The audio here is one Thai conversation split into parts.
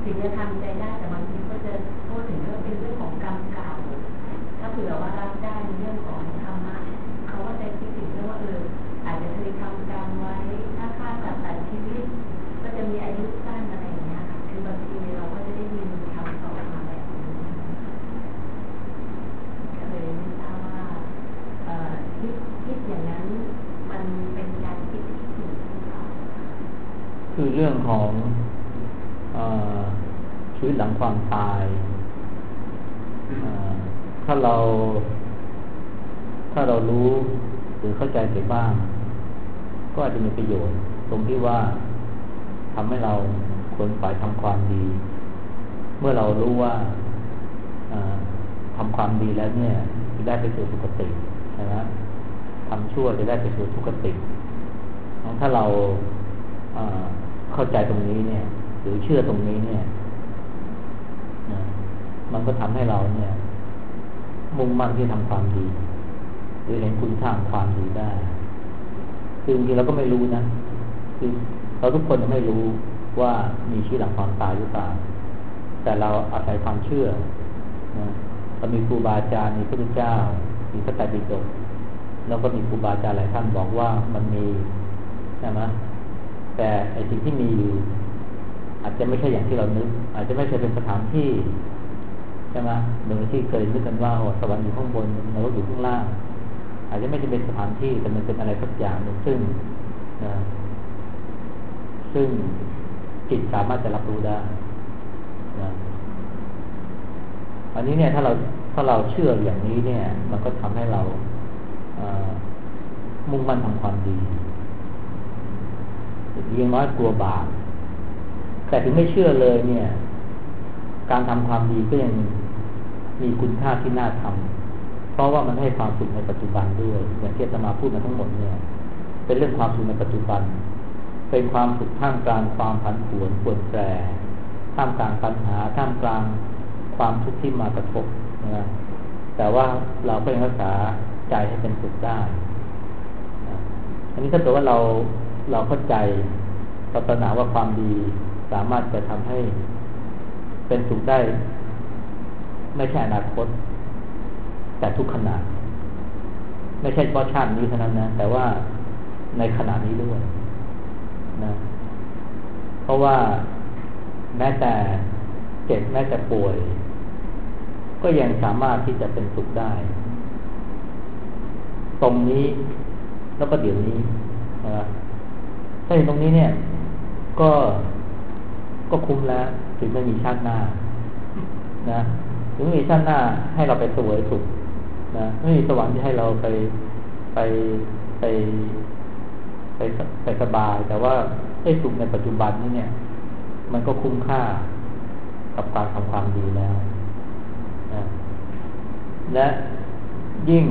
ถึงจะทำใจได้แต่บางทีก็จะพูดถึงเรื่องเป็นเรื่องของกรรมเก่าถ้าเผื่อว่ารับได้ในเรื่องของธรรมะเขาก็จะคิดถึงเรื่องว่าอาจจะเคยทำกรรมไว้ถ้าฆ่าสัตว์ตัดชีวิตก็จะมีอายุสั้นอะไรอย่างเงี้ยค่ะคือบางทีเราก็จะได้ยินคำสอนมาแบบนี้ก็เลยไม่ทราบว่าคิดอย่างนั้นมันเป็นการคิดที่ถูกหรือเปล่าคือเรื่องของชีวิตหลังความตายถ้าเรารู้หรือเข้าใจไปบ้างก็อาจจะมีประโยชน์ตรงที่ว่าทำให้เราขวนขวายทำความดี เมื่อเรารู้ว่าทำความดีแล้วเนี่ยจะได้ไปสู่สุคติใช่ไหมทำชั่วจะได้ไปสู่ทุกขติถ้าเราเข้าใจตรงนี้เนี่ยหรือเชื่อตรงนี้เนี่ยมันก็ทำให้เราเนี่ยมุ่งมั่นที่ทำความดีหรือเห็นคุณค่าของความดีได้คือจริงๆเราก็ไม่รู้นะคือเราทุกคนไม่รู้ว่ามีชีวิตหลังความตายหรือเปล่าแต่เราอาศัยความเชื่อนะเรามีครูบาอาจารย์มีพระพุทธเจ้ามีพระไตรปิฎกแล้วก็มีครูบาอาจารย์หลายท่านบอกว่ามันมีใช่ไหมแต่ไอ้สิ่งที่มีอยู่อาจจะไม่ใช่อย่างที่เรานึกอาจจะไม่ใช่เป็นสถานที่ใช่ไหมเหมือนที่เคยนึกกันว่าสวรรค์อยู่ข้างบนนรกอยู่ข้างล่างอาจจะไม่ใช่เป็นสถานที่แต่มันเป็นอะไรสักอย่างหนึ่งซึ่งจิตสามารถจะรับรู้ได้นะอันนี้เนี่ยถ้าเราเชื่ออย่างนี้เนี่ยมันก็ทำให้เรามุ่งมั่นทำความดียังน้อยกลัวบาปแต่ถึงไม่เชื่อเลยเนี่ยการทำความดีก็ยังมีคุณค่าที่น่าทำเพราะว่ามันให้ความสุขในปัจจุบันด้วยอย่างที่อาตมาพูดมาทั้งหมดเนี่ยเป็นเรื่องความสุขในปัจจุบันเป็นความสุขท่ามกลางความผันผวนปวดแปรท่ามกลางปัญหาท่ามกลางความทุกข์ที่มากระทบนะแต่ว่าเราก็ยังรักษาใจให้เป็นสุขได้นะอันนี้ถ้าเกิดว่าเราเข้าใจศาสนาว่าความดีสามารถจะทำให้เป็นสุขได้ไม่ใช่อนาคตแต่ทุกขณะไม่ใช่เฉพาะชาตินี้เท่านั้นนะแต่ว่าในขณะนี้ด้วยนะเพราะว่าแม้แต่เจ็บแม้แต่ป่วยก็ยังสามารถที่จะเป็นสุขได้ตรงนี้แล้วก็เดี๋ยวนี้นะถ้าเห็นตรงนี้เนี่ยก็คุ้มแล้วถึงไม่มีชาติหน้านะถึงไม่มีชาติหน้าให้เราไปเสวยสุขนะไม่มีสวรรค์ที่ให้เราไปสบายแต่ว่าไอ้สุขในปัจจุบันนี้เนี่ยมันก็คุ้มค่ากับการทำความดีแล้วนะและยิ่ง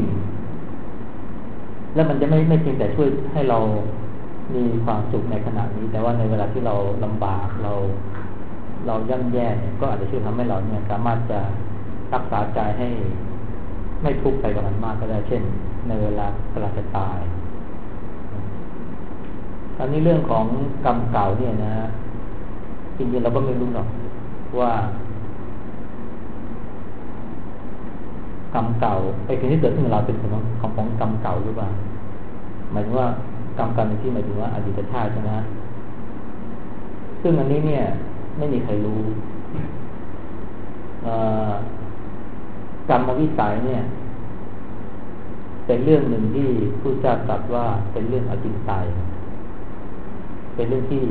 แล้วมันจะไม่เพียงแต่ช่วยให้เรามีความสุขในขณะนี้แต่ว่าในเวลาที่เราลำบากเราย่ำแย่เนี่ยก็อาจจะช่วยทำให้เราเนี่ยสามารถจะรักษาใจให้ไม่ทุกข์ไปกับมันมากก็ได้เช่นในเวลากำลังจะตายอันนี้เรื่องของกรรมเก่าเนี่ยนะจริงๆเราก็ไม่รู้หรอกว่ากรรมเก่าไอ้สิ่งที่เกิดขึ้นกับเราเป็นของกรรมเก่าหรือเปล่าหมายถึงว่ากรรมในที่หมายถึงว่าอดีตชาติใช่ไหมซึ่งอันนี้เนี่ยไม่มีใครรู้กรรมวิสัยเนี่ยเป็นเรื่องหนึ่งที่ผู้เจ้าตรัสว่าเป็นเรื่องอจินไตยเป็นเรื่องที่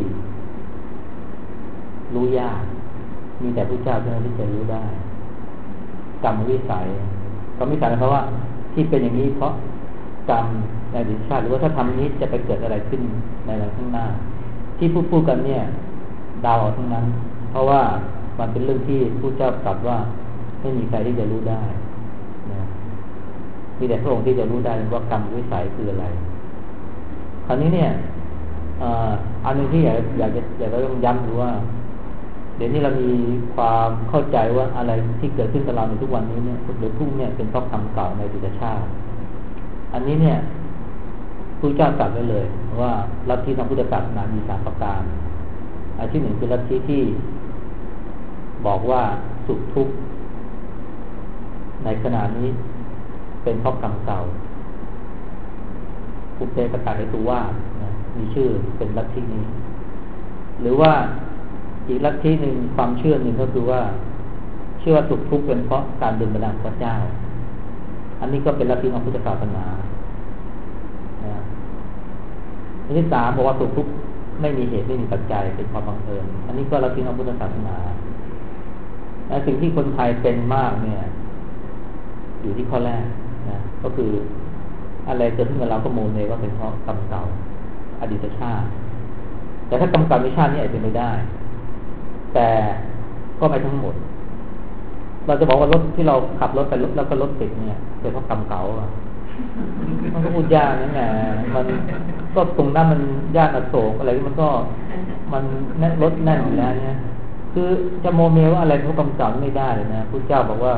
รู้ยากมีแต่ผู้เจ้าเท่านั้นที่จะรู้ได้กรรมวิสัยเพราะว่าที่เป็นอย่างนี้เพราะกรรมในอดีตชาติหรือว่าถ้าทำนี้จะไปเกิดอะไรขึ้นในอนาคตข้างหน้าที่พูดกันเนี่ยดาวทั้งนั้นเพราะว่ามันเป็นเรื่องที่ผู้เจ้าตรัสว่าไม่มีใครที่จะรู้ได้นะมีแต่พระองค์ที่จะรู้ได้ว่ากรรมวิสัยคืออะไรคราวนี้เนี่ยอันนึงที่อยากจะต้องย้ำดูว่าเดี๋ยวนี้เรามีความเข้าใจว่าอะไรที่เกิดขึ้นกับเราในทุกวันนี้เนี่ยหรือทุกเนี่ยเป็นเพราะกรรมเก่าในอดีตชาติอันนี้เนี่ยพระเจ้าตรัสไว้เลยว่าลัทธิทางพุทธศาสนามี3 ประการอันที่ 1คือลัทธิที่บอกว่าสุขทุกข์ในขณะนี้เป็นเพราะกรรมเก่าปุเตกตะเหตุวาทมีชื่อเป็นลัทธินี้หรือว่าอีกลัทธิหนึ่งความเชื่อหนึ่งก็คือว่าเชื่อว่าสุขทุกข์เป็นเพราะการดื่มบันดาลพระเจ้าอันนี้ก็เป็นลัทธิของพุทธศาสนาอันที่สามบอกว่าสุขทุกข์ไม่มีเหตุไม่มีปัจจัยเป็นความบังเอิญอันนี้ก็ลัทธิของพุทธศาสนาและสิ่งที่คนไทยเป็นมากเนี่ยอยู่ที่ข้อแรกนะก็คืออะไรเกิดขึ้นกับเราก็โมเมว่าเป็นเพราะกรรมเก่าอดีตชาติแต่ถ้ากรรมเก่าในชาตินี้อาจจะเป็นไม่ได้แต่ก็ไม่ทั้งหมดเราจะบอกว่ารถที่เราขับรถไปแล้วก็รถติดเนี่ยเป็นเพราะกรรมเก่าอ่ะมันก็พูดยากนั่นแหละมันก็ตรงนั้นมันย่านอโศกอะไรมันก็มันรถแน่นอยู่แล้วเนี่ยคือจะโมเมว่าอะไรเพราะกรรมเก่าไม่ได้เลยนะพุทธเจ้าบอกว่า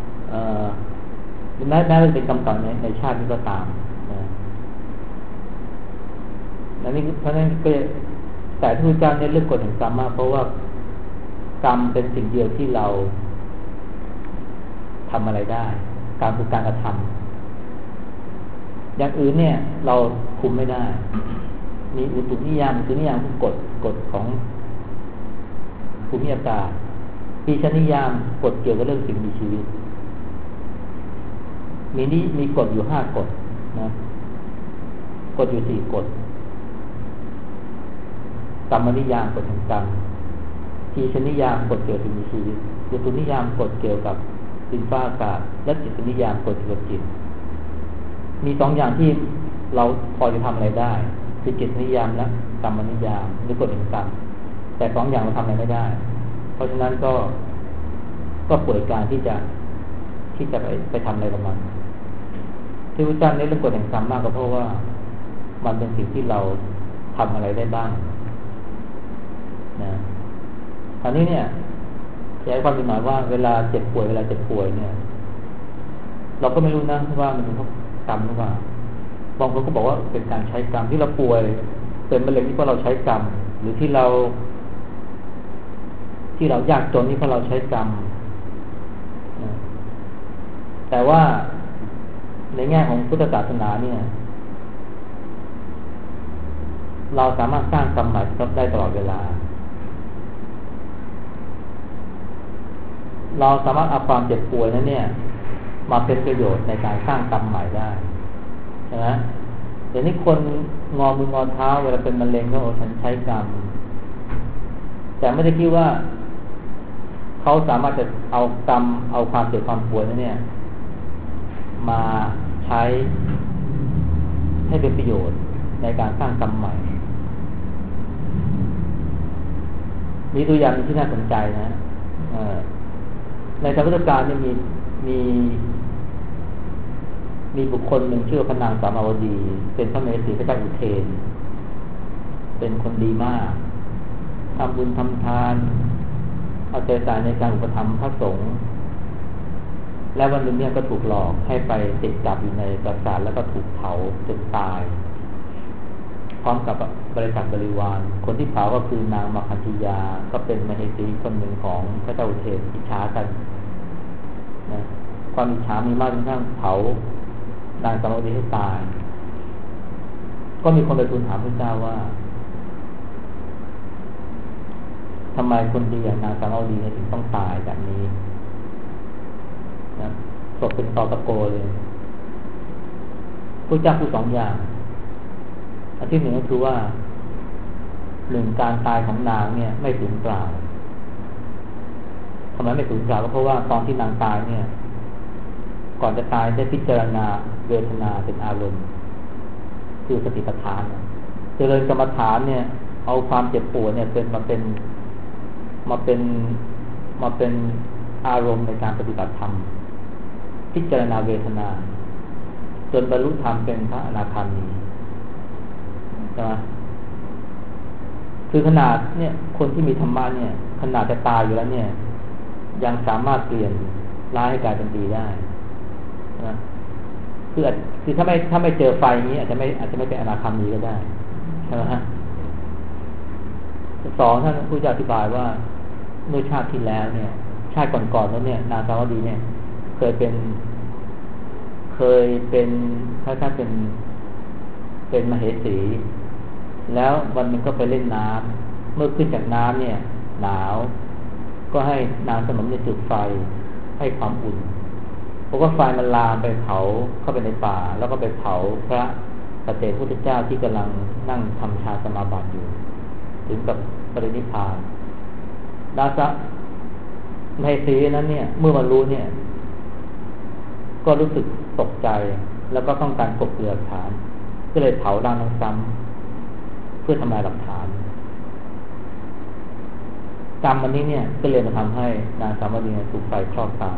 แม้จะเป็นกรรมเก่าในชาตินี้ก็ตามนะนี่เพราะนั้นก็แต่ที่พุทธเจ้าเนี่ยเรื่องกฎแห่งกรรมมากเพราะว่ากรรมเป็นสิ่งเดียวที่เราทำอะไรได้กรรมคือการกระทำอย่างอื่นเนี่ยเราคุมไม่ได้มีอุตุนิยามคือนิยามคือกฎของภูมิอากาศปีชนิยามกฎเกี่ยวกับเรื่องสิ่งมีชีวิตมีกฎอยู่5 กฎนะกฎอยู่4 กฎกรรมนิยามกฎแห่งกรรมปีชนิยามกฎเกี่ยวกับสิ่งมีชีวิตอุตุนิยามกฎเกี่ยวกับดินฟ้าอากาศและจิตนิยามกฎเกี่ยวกับจิตมี2 อย่างที่เราพอจะทำอะไรได้คือจิตนิยามและกรรมนิยามหรือกฎแห่งกรรมแต่2 อย่างเราทำอะไรไม่ได้เพราะฉะนั้นก็ป่วยการที่จะไปทำอะไรกับมันที่พระเจ้าเน้นเรื่องกฎแห่งกรรมมากก็เพราะว่ามันเป็นสิ่งที่เราทำอะไรได้บ้างนะคราวนี้เนี่ยขยายความเป็นหมายว่าเวลาเจ็บป่วยเนี่ยเราก็ไม่รู้นะว่ามันเป็นเพราะกรรมหรือเปล่าบางคนก็บอกว่าเป็นการใช้กรรมที่เราป่วยเป็นมะเร็งที่เพราะเราใช้กรรมหรือที่เรายากจนนี่เพราะเราใช้กรรมแต่ว่าในแง่ของพุทธศาสนาเนี่ยเราสามารถสร้างกรรมใหม่ได้ตลอดเวลาเราสามารถเอาความเจ็บป่วยนั้นเนี่ยมาเป็นประโยชน์ในการสร้างกรรมใหม่ได้ใช่ไหมเดี๋ยวนี้คนงอมืองอเท้าเวลาเป็นมะเร็งก็ฉันใช้กรรมแต่ไม่ได้คิดว่าเขาสามารถจะเอากรรมเอาความเจ็บความป่วยนั้นเนี่ยมาใช้ให้เป็นประโยชน์ในการสร้างกรรมใหม่มีตัวอย่างที่น่าสนใจนะในทางพุทธการเนี่ยมีบุคคลหนึ่งชื่อพระนางสามาวดีเป็นพระเมสีพระเจ้าอุเทนเป็นคนดีมากทำบุญทำทานเอาใจใส่ในการอุปถัมภ์พระสงฆ์และวันหนึ่งเนี่ยก็ถูกหลอกให้ไปติดจับอยู่ในปราสาทแล้วก็ถูกเผาจนตายพร้อมกับบริษัทบริวารคนที่เผาก็คือนางมคันธียาก็เป็นมเหสีคนหนึ่งของพระเจ้าอุเทนอิจฉากันนะความอิจฉามีมากจนกระทั่งเผานางสามาวดีให้ตายก็มีคนไปทูลถามพระเจ้าว่าทำไมคนดีอย่างนางสามาวดีถึงต้องตายแบบนี้นะศพเป็นตอตะโกเลยพระเจ้าพูด2 อย่างอันที่ 1ก็คือว่า1การตายของนางเนี่ยไม่สูญเปล่าทำไมไม่สูญเปล่าก็เพราะว่าตอนที่นางตายเนี่ยก่อนจะตายได้พิจารณาเวทนาเป็นอารมณ์คือสติปัฏฐานเจริญกรรมฐานเนี่ยเอาความเจ็บปวดเนี่ยมาเป็นอารมณ์ในการปฏิบัติธรรมพิจารณาเวทนาจนบรรลุธรรมเป็นพระอนาคามีใช่ไหมคือขนาดเนี่ยคนที่มีธรรมะเนี่ยขนาดจะตายอยู่แล้วเนี่ยยังสามารถเปลี่ยนร้ายให้กลายเป็นดีได้นะคือถ้าไม่เจอไฟอย่างนี้อาจจะไม่เป็นอนาคามีก็ได้ใช่ไหมฮะ2ท่านผู้จะอธิบายว่าเมื่อชาติที่แล้วเนี่ย ชาติก่อนๆแล้วเนี่ยนางสาวดีเนี่ยเคยเป็นถ้าเป็นมเหสี แล้ววันหนึ่งก็ไปเล่นน้ำเมื่อขึ้นจากน้ำเนี่ย หนาวก็ให้นางสนมเนี่ยจุดไฟให้ความอุ่นเพราะว่าไฟมันลามไปเผาเข้าไปในป่าแล้วก็ไปเผาพระปฏิเจกพุทธเจ้าที่กำลังนั่งทำฌานสมาบัติอยู่ถึงกับปรินิพพานดาสะในสีนั้นเนี่ยเมื่อมารู้เนี่ยก็รู้สึกตกใจแล้วก็ต้องการกลบเกลื่อนหลักฐานก็เลยเผาร่างนั้นซ้ำเพื่อทำลายหลักฐานกรรมอันนี้เนี่ยก็เลยมาทำให้นางสาวดีถูกไฟคลอกตาย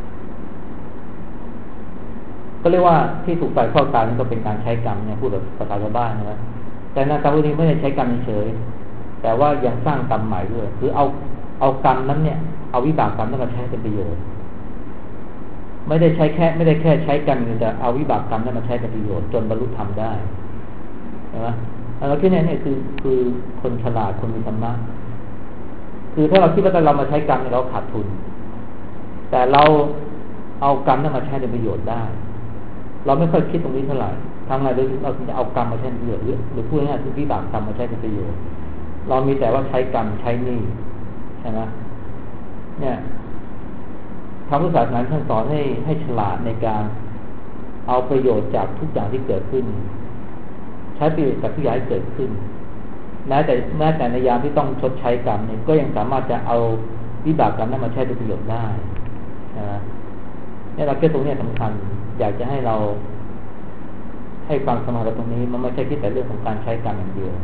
ก็เรียกว่าที่ถูกไฟคลอกตายนี่ก็เป็นการใช้กรรมเนี่ยพูดแบบภาษาชาวบ้านนะแต่นางสาวดีไม่ได้ใช้กรรมเฉยแต่ว่ายังสร้างกรรมใหม่ด้วยคือเอากรรมนั้นเนี่ยเอาวิบากกรรมนั้นมาใช้เป็นประโยชน์ไม่ได้แค่ใช้กรรมแต่เอาวิบากกรรมนั้นมาใช้เป็นประโยชน์จนบรรลุธรรมได้ใช่ไหมแล้วที่นี่เนี่ยคือคนฉลาดคนมีธรรมะคือถ้าเราคิดว่าเรามาใช้กรรมเนี่ยเราขาดทุนแต่เราเอากรรมนั้นมาใช้เป็นประโยชน์ได้เราไม่ค่อยคิดตรงนี้เท่าไหร่ทำไงเราถึงจะเอากรรมมาใช้เป็นประโยชน์หรือพูดง่ายๆคือวิบากกรรมมาใช้เป็นประโยชน์เรามีแต่ว่าใช้กรรมใช้หนี้ใช่ไหมเนี่ยทางพุทธศาสนาท่านสอนให้ฉลาดในการเอาประโยชน์จากทุกอย่างที่เกิดขึ้นใช้ประโยชน์จากทุกอย่างที่เกิดขึ้นแม้แต่ในยามที่ต้องชดใช้กรรมเนี่ยก็ยังสามารถจะเอาวิบากกรรมนั้นมาใช้เป็นประโยชน์ได้นะเนี่ยหลักเกณฑ์ตรงนี้สำคัญอยากจะให้เราให้ความสำคัญกับตรงนี้มันไม่ใช่คิดแต่เรื่องของการใช้กรรมอย่างเดียว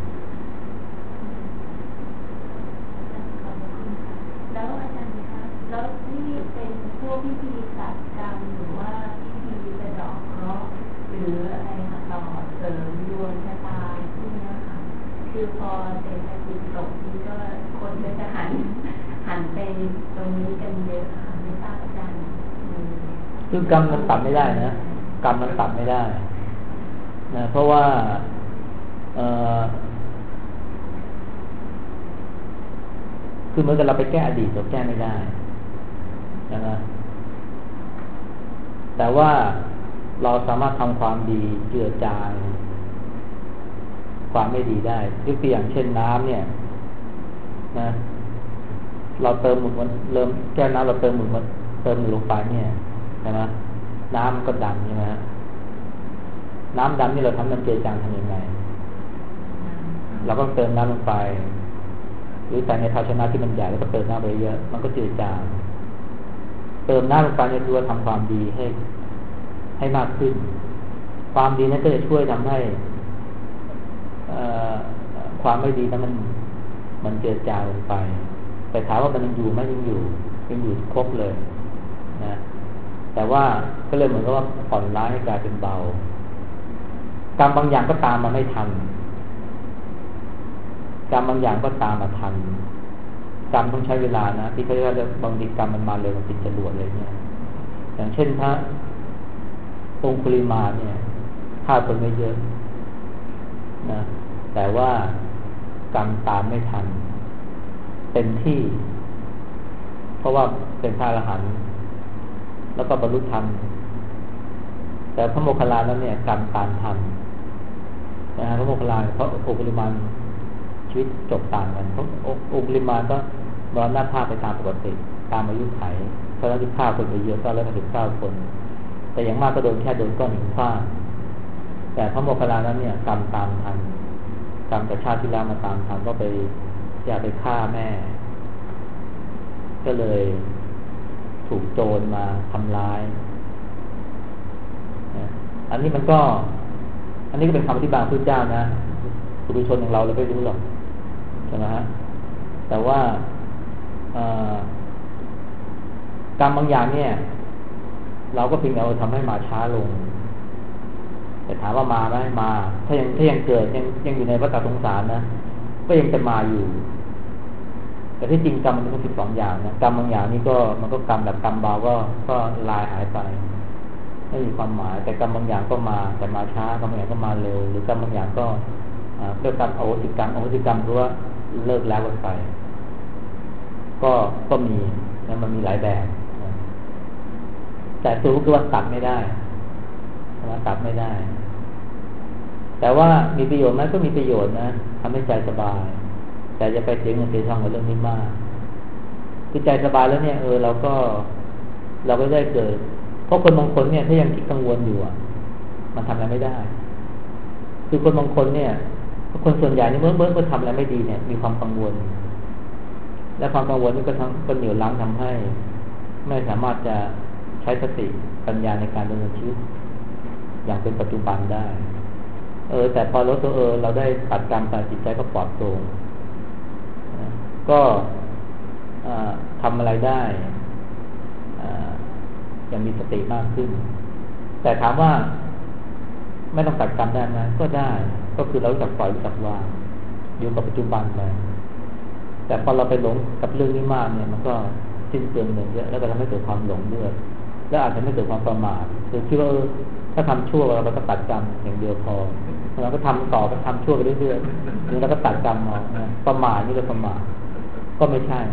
แล้วอาจารย์คะแล้วนี่เป็นพวกพิธีตัดกรรมหรือว่าพิธีสะเดาะเคราะห์หรืออะไรค่ะต่อเสริมดวงชะตาพวกนี้ค่ะคือพอเศรษฐกิจตกนี่ก็คนก็จะหันไปตรงนี้กันเยอะค่ะไม่ทราบอาจารย์คือกรรมมันตัดไม่ได้นะกรรมมันตัดไม่ได้นะเพราะว่าคือเหมือนกับเราไปแก้อดีตเราแก้ไม่ได้นะแต่ว่าเราสามารถทำความดีเจือจางความไม่ดีได้ยกตัวอย่างเช่นน้ำเนี่ยนะเราเติมหมุดมันเริ่มแก้น้ำเราเติมหมุดลงไปเนี่ยใช่ไหมน้ำมันก็ดำใช่ไหมฮะน้ำดำนี่เราทำมันเจือจางทำยังไงเราก็เติมน้ำลงไปหรือใส่ในภาชนะที่มันใหญ่แล้วก็เติมน้ำไปเยอะมันก็จืดจางเติมน้ำลงไปเนี่ยคือว่าทำความดีให้มากขึ้นความดีนั้นก็จะช่วยทำให้ความไม่ดีนั้นมันจืดจางลงไปแต่ถามว่ามันยังอยู่ไหมยังอยู่ครบเลยนะแต่ว่าก็เลยเหมือนกับว่าผ่อนร้ายให้กลายเป็นเบากรรมบางอย่างก็ตามมาไม่ทันกรรมบางอย่างก็ตามมาทันกรรมต้องใช้เวลานะที่เขาเรียกว่าบางทีกรรมมันมาเร็วมันติดจรวดเลยเนี่ยอย่างเช่นพระองคุลิมานเนี่ยฆ่าคนไม่เยอะนะแต่ว่ากรรมตามไม่ทันเต็มที่เพราะว่าเป็นพระอรหันต์แล้วก็บรรลุธรรมแต่พระโมคคัลลานั้นเนี่ยกรรมตามทันนะฮะพระโมคคัลลาเพราะองคุลิมานชีวิตจบต่างกันเพราะองคุลิมานก็มรณภาพไปตามปกติตามอายุไขเพราะฉะนั้นที่ฆ่าคนไปเยอะก็แล้วมาถึง9 คนแต่อย่างมากก็โดนแค่โดนก้อนหินฟาดแต่พระโมคคัลลานั้นเนี่ยกรรมตามทันกรรมแต่ชาติที่แล้วมาตามทันก็ไปอยากไปฆ่าแม่ก็เลยถูกโจรมาทำร้ายอันนี้ก็เป็นคำอธิบายพระพุทธเจ้านะปุถุชนอย่างเราไม่รู้หรอกใช่ไหมฮะแต่ว่ากรรมบางอย่างเนี่ยเราก็เพียงเอาทำให้มาช้าลงแต่ถามว่ามาไหมมาถ้ายังเกิดยังอยู่ในวัฏสงสารนะก็ยังจะมาอยู่แต่ที่จริงกรรมมันต้อง12 อย่างนะกรรมบางอย่างนี่ก็มันก็กรรมแบบกรรมเบาก็ลายหายไปไม่มีความหมายแต่กรรมบางอย่างก็มาแต่มาช้ากรรมบางอย่างก็มาเร็วหรือกรรมบางอย่างก็เลิกกรรมโอสิกรรมคือว่าเลิกแล้วกันไปก็ก็มีนะมันมีหลายแบบนะแต่ตัวก็คือว่าตัดไม่ได้นะตัดไม่ได้ แต่ว่ามีประโยชน์ไหมก็มีประโยชน์นะทำให้ใจสบายแต่จะไปเสียเงินเสียทองกับเรื่องนี้มากคือใจสบายแล้วเนี่ยเราก็ได้เกิดเพราะคนบางคนเนี่ยถ้ายังคิดกังวลอยู่มันทำอะไรไม่ได้คือคนบางคนเนี่ยคนส่วนใหญ่เนี่ยเมื่อทำอะไรไม่ดีเนี่ยมีความกังวลและความกังวลนี่ก็เหนี่ยวรั้งทำให้ไม่สามารถจะใช้สติปัญญาในการดำเนินชีวิตอย่างเป็นปัจจุบันได้แต่พอเราได้ตัดการใส่จิตใจก็ปลอดโปร่งก็ทำอะไรได้อย่างมีสติมากขึ้นแต่ถามว่าไม่ต้องตัดกรรมได้ไหมก็ได้ก็คือเรารู้จักปล่อยรู้จักวางอยู่กับปัจจุบันไปแต่พอเราไปหลงกับเรื่องนี้มากเนี่ยมันก็สิ้นเปลืองเงินเยอะแล้วก็ทำให้เกิดความหลงด้วยแล้วอาจจะไม่เกิดความประมาทคือคิดว่าถ้าทำชั่วเราก็ตัดกรรมอย่างเดียวพอเราก็ทำต่อก็ทำชั่วไปเรื่อยๆแล้วก็ตัดกรรมเอาประมาทนี่ก็ประมาทก็ไม่ใช่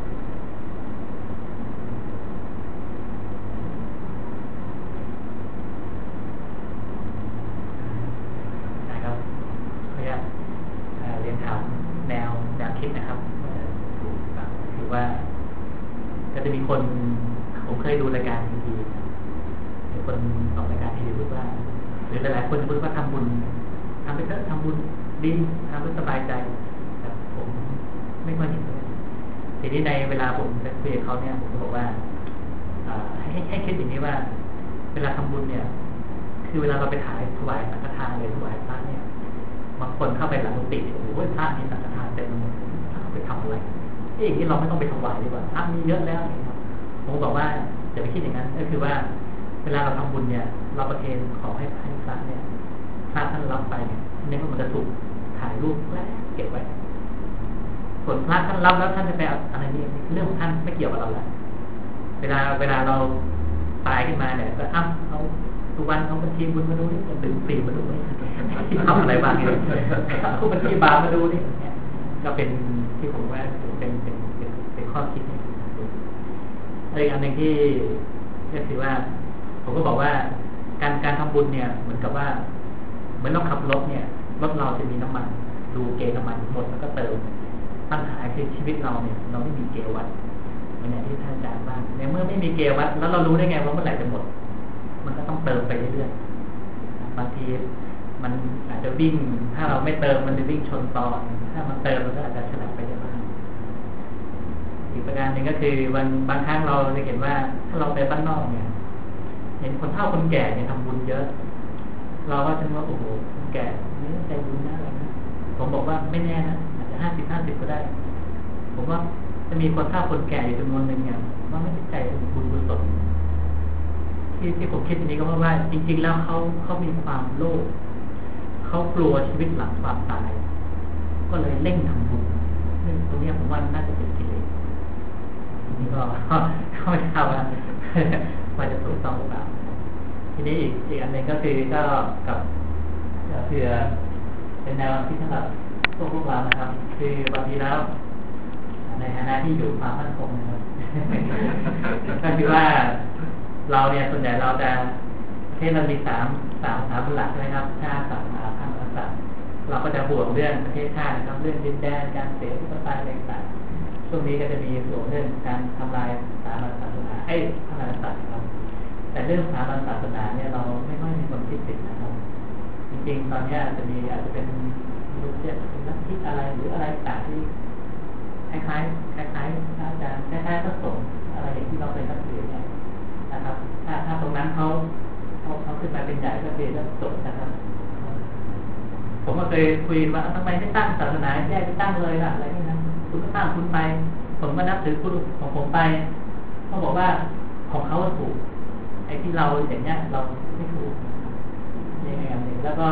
เรียนถามแนวคิดนะครับถูกคือว่าก็จะมีคนผมเคยดูรายการทีวีมีคนออกรายการทีวีพูดว่าหรือหลายๆคนพูดว่าทำบุญทำไปเถอะทำบุญดีทำเพื่อสบายใจแต่ผมไม่ค่อยเห็นด้วยทีนี้ในเวลาผมจะคุยกับเขาเนี่ยผมบอกว่าให้คิดอย่างนี้ว่าเวลาทำบุญเนี่ยคือเวลาเราไปถวายสังฆทานเลยถวายพระเนี่ยบางคนเข้าไปหลังกุฏิโอ้โหพระมีสังฆทานเต็มไปหมดเอาไปทำอะไรอย่างนี้เราไม่ต้องไปถวายดีกว่าพระมีเยอะแล้วผมบอกว่าจะไปคิดอย่างนั้นก็คือว่าเวลาเราทำบุญเนี่ยเราประเคนขอให้พระเนี่ยพระท่านรับไปเนี่ยนี่มันจะถูกถ่ายรูปและเก็บไว้ส่วนพระท่านรับแล้วท่านจะไปอะไรนี่เรื่องของท่านไม่เกี่ยวกับเราแล้วเวลาเราตายขึ้นมาเนี่ยก็เอาทุกวันเอาบัญชีบุญมาดูนี่ตื่นตีมาดูนี่ที่ทำอะไรบ้างเนี่ยเอาบัญชีบาปมาดูนี่ก็เป็นที่ผมว่าเป็นข้อคิดนี่อีกอันหนึ่งที่ก็คือว่าผมก็บอกว่าการทำบุญเนี่ยเหมือนกับว่าเหมือนเราขับรถเนี่ยรถเราจะมีน้ำมันดูเกณฑ์น้ำมันหมดแล้วก็เติมปัญหาคือชีวิตเราเนี่ยเราไม่มีเกณฑ์วัดเหมือนอย่างที่ท่านอาจารย์ว่าในเมื่อไม่มีเกณฑ์วัดแล้วเรารู้ได้ไงว่าเมื่อไหร่จะหมดมันก็ต้องเติมไปเรื่อยๆบางทีมันอาจจะวิ่งถ้าเราไม่เติมมันจะวิ่งชนตอนถ้ามันเติมมันก็อาจจะฉลับไปได้บ้างอีกประการหนึ่งก็คือบางครั้งเราจะเห็นว่าถ้าเราไปบ้านนอกเนี่ยเห็นคนเฒ่าคนแก่เนี่ยทำบุญเยอะเราก็จะว่าโอ้โหคนแก่นี่ใจบุญนะอะไรนะผมบอกว่าไม่แน่นะอาจจะ50-50ก็ได้ผมว่าจะมีคนเฒ่าคนแก่อยู่จำนวนหนึ่งเนี่ยว่าไม่ได้ใจบุญกุศลที่ผมคิดอย่างนี้ก็เพราะว่าจริงๆแล้วเขามีความโลภเขากลัวชีวิตหลังความตายก็เลยเร่งทำบุญตรงนี้ผมว่าน่าจะเป็นกิเลสนี่ก็ไม่ทราบว่าจะถูกต้องหรือเปล่าทีนี้อีกอันหนึ่งก็คือก็กับเพื่อเป็นแนวที่สำหรับพวกเรานะครับคือบางทีแล้วในฐานะที่อยู่ความมั่นคงนะครับก็คือว่าเราเนี่ยส่วนใหญ่เราจะเช่นเรามีสามสถาบันหลักใช่ไหมครับชาติศาสนาพระมหากษัตริย์เราก็จะห่วงเรื่องประเทศชาตินะครับเรื่องดินแดนการเสียที่ตายอะไรต่างช่วงนี้ก็จะมีห่วงเรื่องการทำลายสถาบันศาสนาพระมหากษัตริย์ครับแต่เรื่องสถาบันศาสนาเนี่ยเราไม่ค่อยมีคนคิดติดนะครับจริงๆตอนนี้อาจจะเป็นรูปเช่นนักคิดอะไรหรืออะไรต่างที่คล้ายอาจารย์คล้ายพระสงฆ์อะไรอย่างที่เราเคยนับถือเนี่ยนะครับถ้าตรงนั้นเขาขึ้นมาเป็นใหญ่ก็เป็นเรื่องจบนะครับผมก็เคยคุยว่าทำไมไม่ตั้งศาสนาแยกไปตั้งเลยล่ะอะไรนี่นะคุณก็ตั้งคุณไปผมก็นับถือคุณของผมไปเขาบอกว่าของเขาถูกไอ้ที่เราอย่างเงี้ยเราไม่ถูกยังไงกันแล้วก็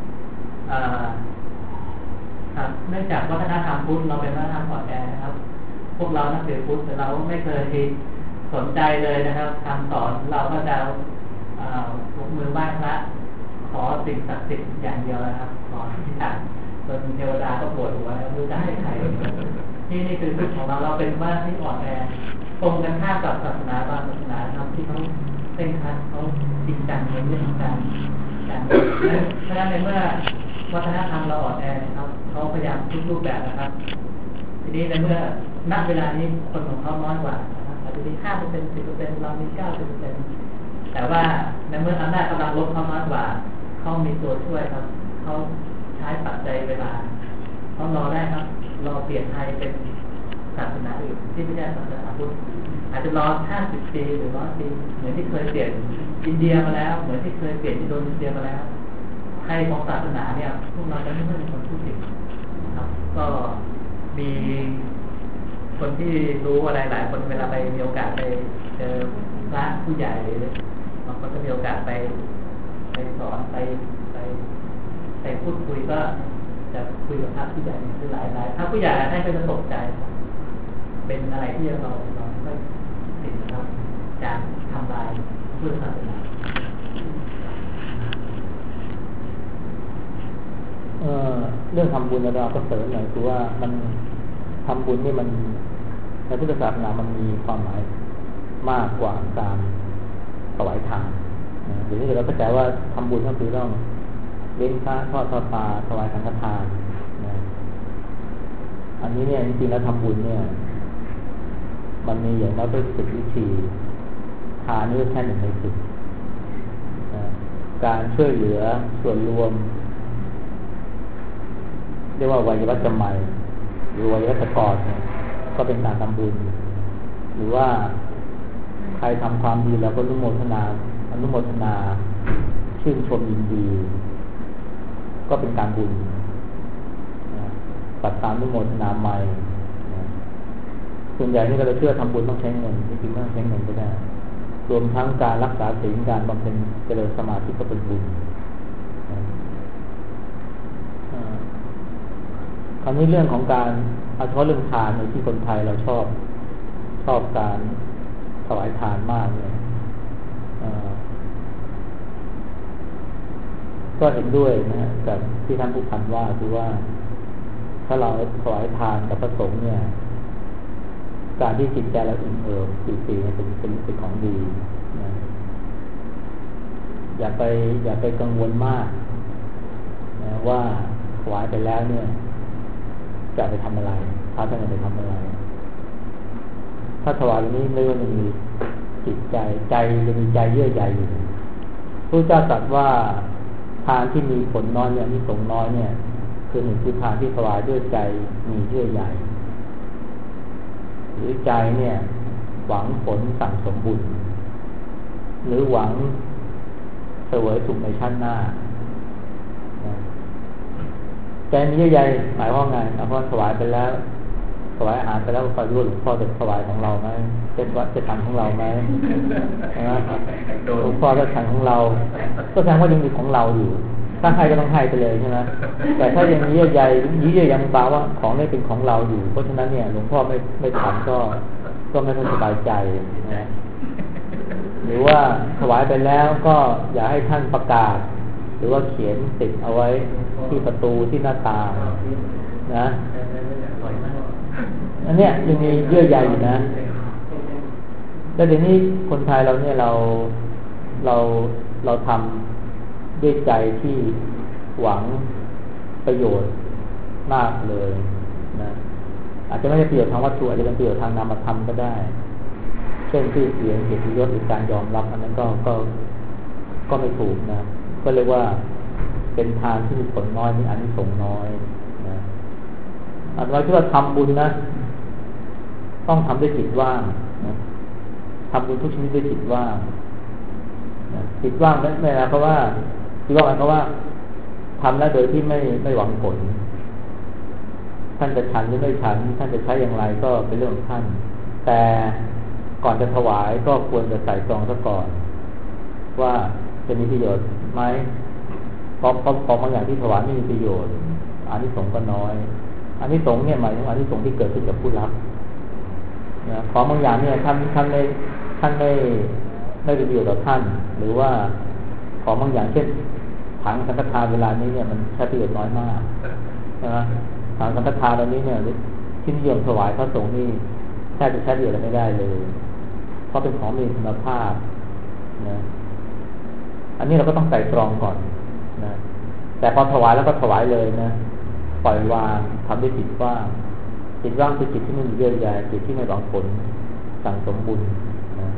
เนื่องจากวัฒนธรรมพุทธเราเป็นวัฒนธรรมอ่อนแอนะครับพวกเรานับถือพุทธแต่เราไม่เคยสนใจเลยนะครับคำสอนเราก็จะยกมือไหว้พระขอสิ่งศักดิ์สิทธิ์อย่างเดียวนะครับขอที่ฐานจนเทวดาก็ปวดหัวไม่รู้จะให้ใครนี่คือจุดของเราเป็นว่าที่อ่อนแอตรงกันข้ามกับศาสนาบางศาสนาทำที่เขาเร่งครัดเขาจริงจังในเรื่องของการเพราะฉะนั้นในเมื่อวัฒนธรรมเราอ่อนแอนะครับเขาพยายามทุกรูปแบบนะครับทีนี้ในเมื่อณเวลานี้คนของเขาน้อยกว่าอาจจะมี5% 10%เรามี 90%แต่ว่าในเมื่ออำนาจกำลังลดเขาน้อยกว่าเขามีตัวช่วยครับเขาใช้ปัจจัยเวลาเขารอได้ครับรอเปลี่ยนไทยเป็นศาสนาอื่นที่ไม่ใช่ศาสนาพุทธอาจจะรอ50 ปีหรือ100 ปีเหมือนที่เคยเปลี่ยนอินเดียมาแล้วเหมือนที่เคยเปลี่ยนอินโดนีเซียมาแล้วไทยของศาสนาเนี่ยพวกเราจะไม่ค่อยมีคนพูดถึงนะครับก็มีคนที่รู้อะไรหลายคนเวลาไปมีโอกาสไปเจอพระผู้ใหญ่บางคนก็มีโอกาสไปสอนไปพูดคุยก็จะคุยกับพระผู้ใหญ่คือหลายพระผู้ใหญ่ท่านก็จะตกใจเป็นอะไรที่เราไม่ค่อยติดนะครับการทำลายพุทธศาสนาเรื่องทำบุญเราก็เสริมหน่อยคือว่ามันทำบุญนี่มันในพุทธศาสนามันมีความหมายมากกว่าการถวายทานหรือที่เราเข้าใจว่าทำบุญก็คือต้องเลี้ยงพระทอดปลาถวายสังฆทานอันนี้เนี่ยจริงๆแล้วทำบุญเนี่ยมันมีอย่างน้อยก็10 วิธีทานนี่แค่1 ใน 10การช่วยเหลือส่วนรวมเรียกว่าวัยวัจจะใหม่หรือวัยวัจกรเนี่ยก็เป็นการทำบุญหรือว่าใครทำความดีแล้วก็อนุโมทนาชื่นชมยินดีก็เป็นการบุญปัดตามอนุโมทนาใหม่ส่วนใหญ่นี่เราเชื่อทำบุญต้องใช้เงินจริงๆไม่ต้องใช้เงินก็ได้รวมทั้งการรักษาศีลการบำเพ็ญเจริญสมาธิก็เป็นบุญคราวนี้เรื่องของการเอาเฉพาะเรื่องทานในที่คนไทยเราชอบการถวายทานมากเนี่ยก็เห็นด้วยนะกับที่ท่านผู้พันว่าคือว่าถ้าเราถวายทานกับพระสงฆ์เนี่ยการที่จิตใจเราอิ่มเอิบปีๆเป็นของดีนะอย่าไปกังวลมากนะว่าถวายไปแล้วเนี่ยจะไปทำอะไรพระท่านจะไปทำอะไรถ้าถวายนี้ไม่ว่าจะมีจิตใจจะมีใจเยื่อใยอยู่พระเจ้าตรัสว่าทานที่มีผลน้อยเนี่ยมีสงน้อยเนี่ยคือ1คือทานที่ถวายด้วยใจมีเยื่อใยหรือใจเนี่ยหวังผลสั่งสมบุญหรือหวังเสวยสุขในชาติหน้าใจมีเยื่อใยหมายว่าไงเพราะถวายไปแล้วถวายอาหารไปแล้วคอยรู้หลวงพ่อจะถวายของเราไหมจะทานของเราไหมหลวงพ่อจะทานของเราก็แสดงว่ายังมีของเราอยู่ถ้าให้ก็ต้องให้ไปเลยใช่ไหมแต่ถ้ายังมีเยื่อใยยังแปลว่าของนี้เป็นของเราอยู่เพราะฉะนั้นเนี่ยหลวงพ่อไม่ทำก็ไม่ค่อยสบายใจนะหรือว่าถวายไปแล้วก็อย่าให้ท่านประกาศหรือว่าเขียนติดเอาไว้ที่ประตูที่หน้าต่างนะอันเนี้ยยังมีเยื่อใยอยู่นะแล้วเดี๋ยวนี้คนไทยเราเนี่ยเราทำด้วยใจที่หวังประโยชน์มากเลยนะอาจจะไม่ใช่ประโยชน์ทางวัตถุอาจจะเป็นประโยชน์ทางนามธรรมก็ได้เช่นชื่อเสียงเกียรติยศหรือการยอมรับอันนั้นก็ไม่ถูกนะก็เรียกว่าเป็นทานที่มีผลน้อยมีอานิสงส์น้อยนะอันว่าที่ว่าทำบุญนะต้องทำด้วยจิตว่างนะทำบุญทุกชนิดด้วยจิตว่างนะจิตว่างนั่นแปลว่าจิตว่างหมายความว่าทำแล้วโดยที่ไม่หวังผลท่านจะฉันหรือไม่ฉันท่านจะใช้อย่างไรก็เป็นเรื่องของท่านแต่ก่อนจะถวายก็ควรจะใส่ตรองซะก่อนว่าจะมีประโยชน์ไหมเพราะของบางอย่างที่ถวายไม่มีประโยชน์อานิสงส์ก็น้อยอานิสงส์เนี่ยหมายถึงอานิสงส์ที่เกิดขึ้นกับผู้รับนะของบางอย่างเนี่ยท่านไม่เป็นประโยชน์ต่อท่านหรือว่าของบางอย่างเช่นถังสังฆทานเวลานี้เนี่ยมันใช้ประโยชน์น้อยมากใช่ไหมถังสังฆทานตอนนี้เนี่ยที่นิยมถวายพระสงฆ์นี่แทบจะใช้เดียวอะไรไม่ได้เลยเพราะเป็นของมีคุณภาพนะอันนี้เราก็ต้องไตร่ตรองก่อนนะแต่พอถวายแล้วก็ถวายเลยนะปล่อยวางทำด้วยจิตว่างจิตว่างคือจิตที่ไม่มีเยื่อใยจิตที่ไม่หวังผลสั่งสมบุญนะ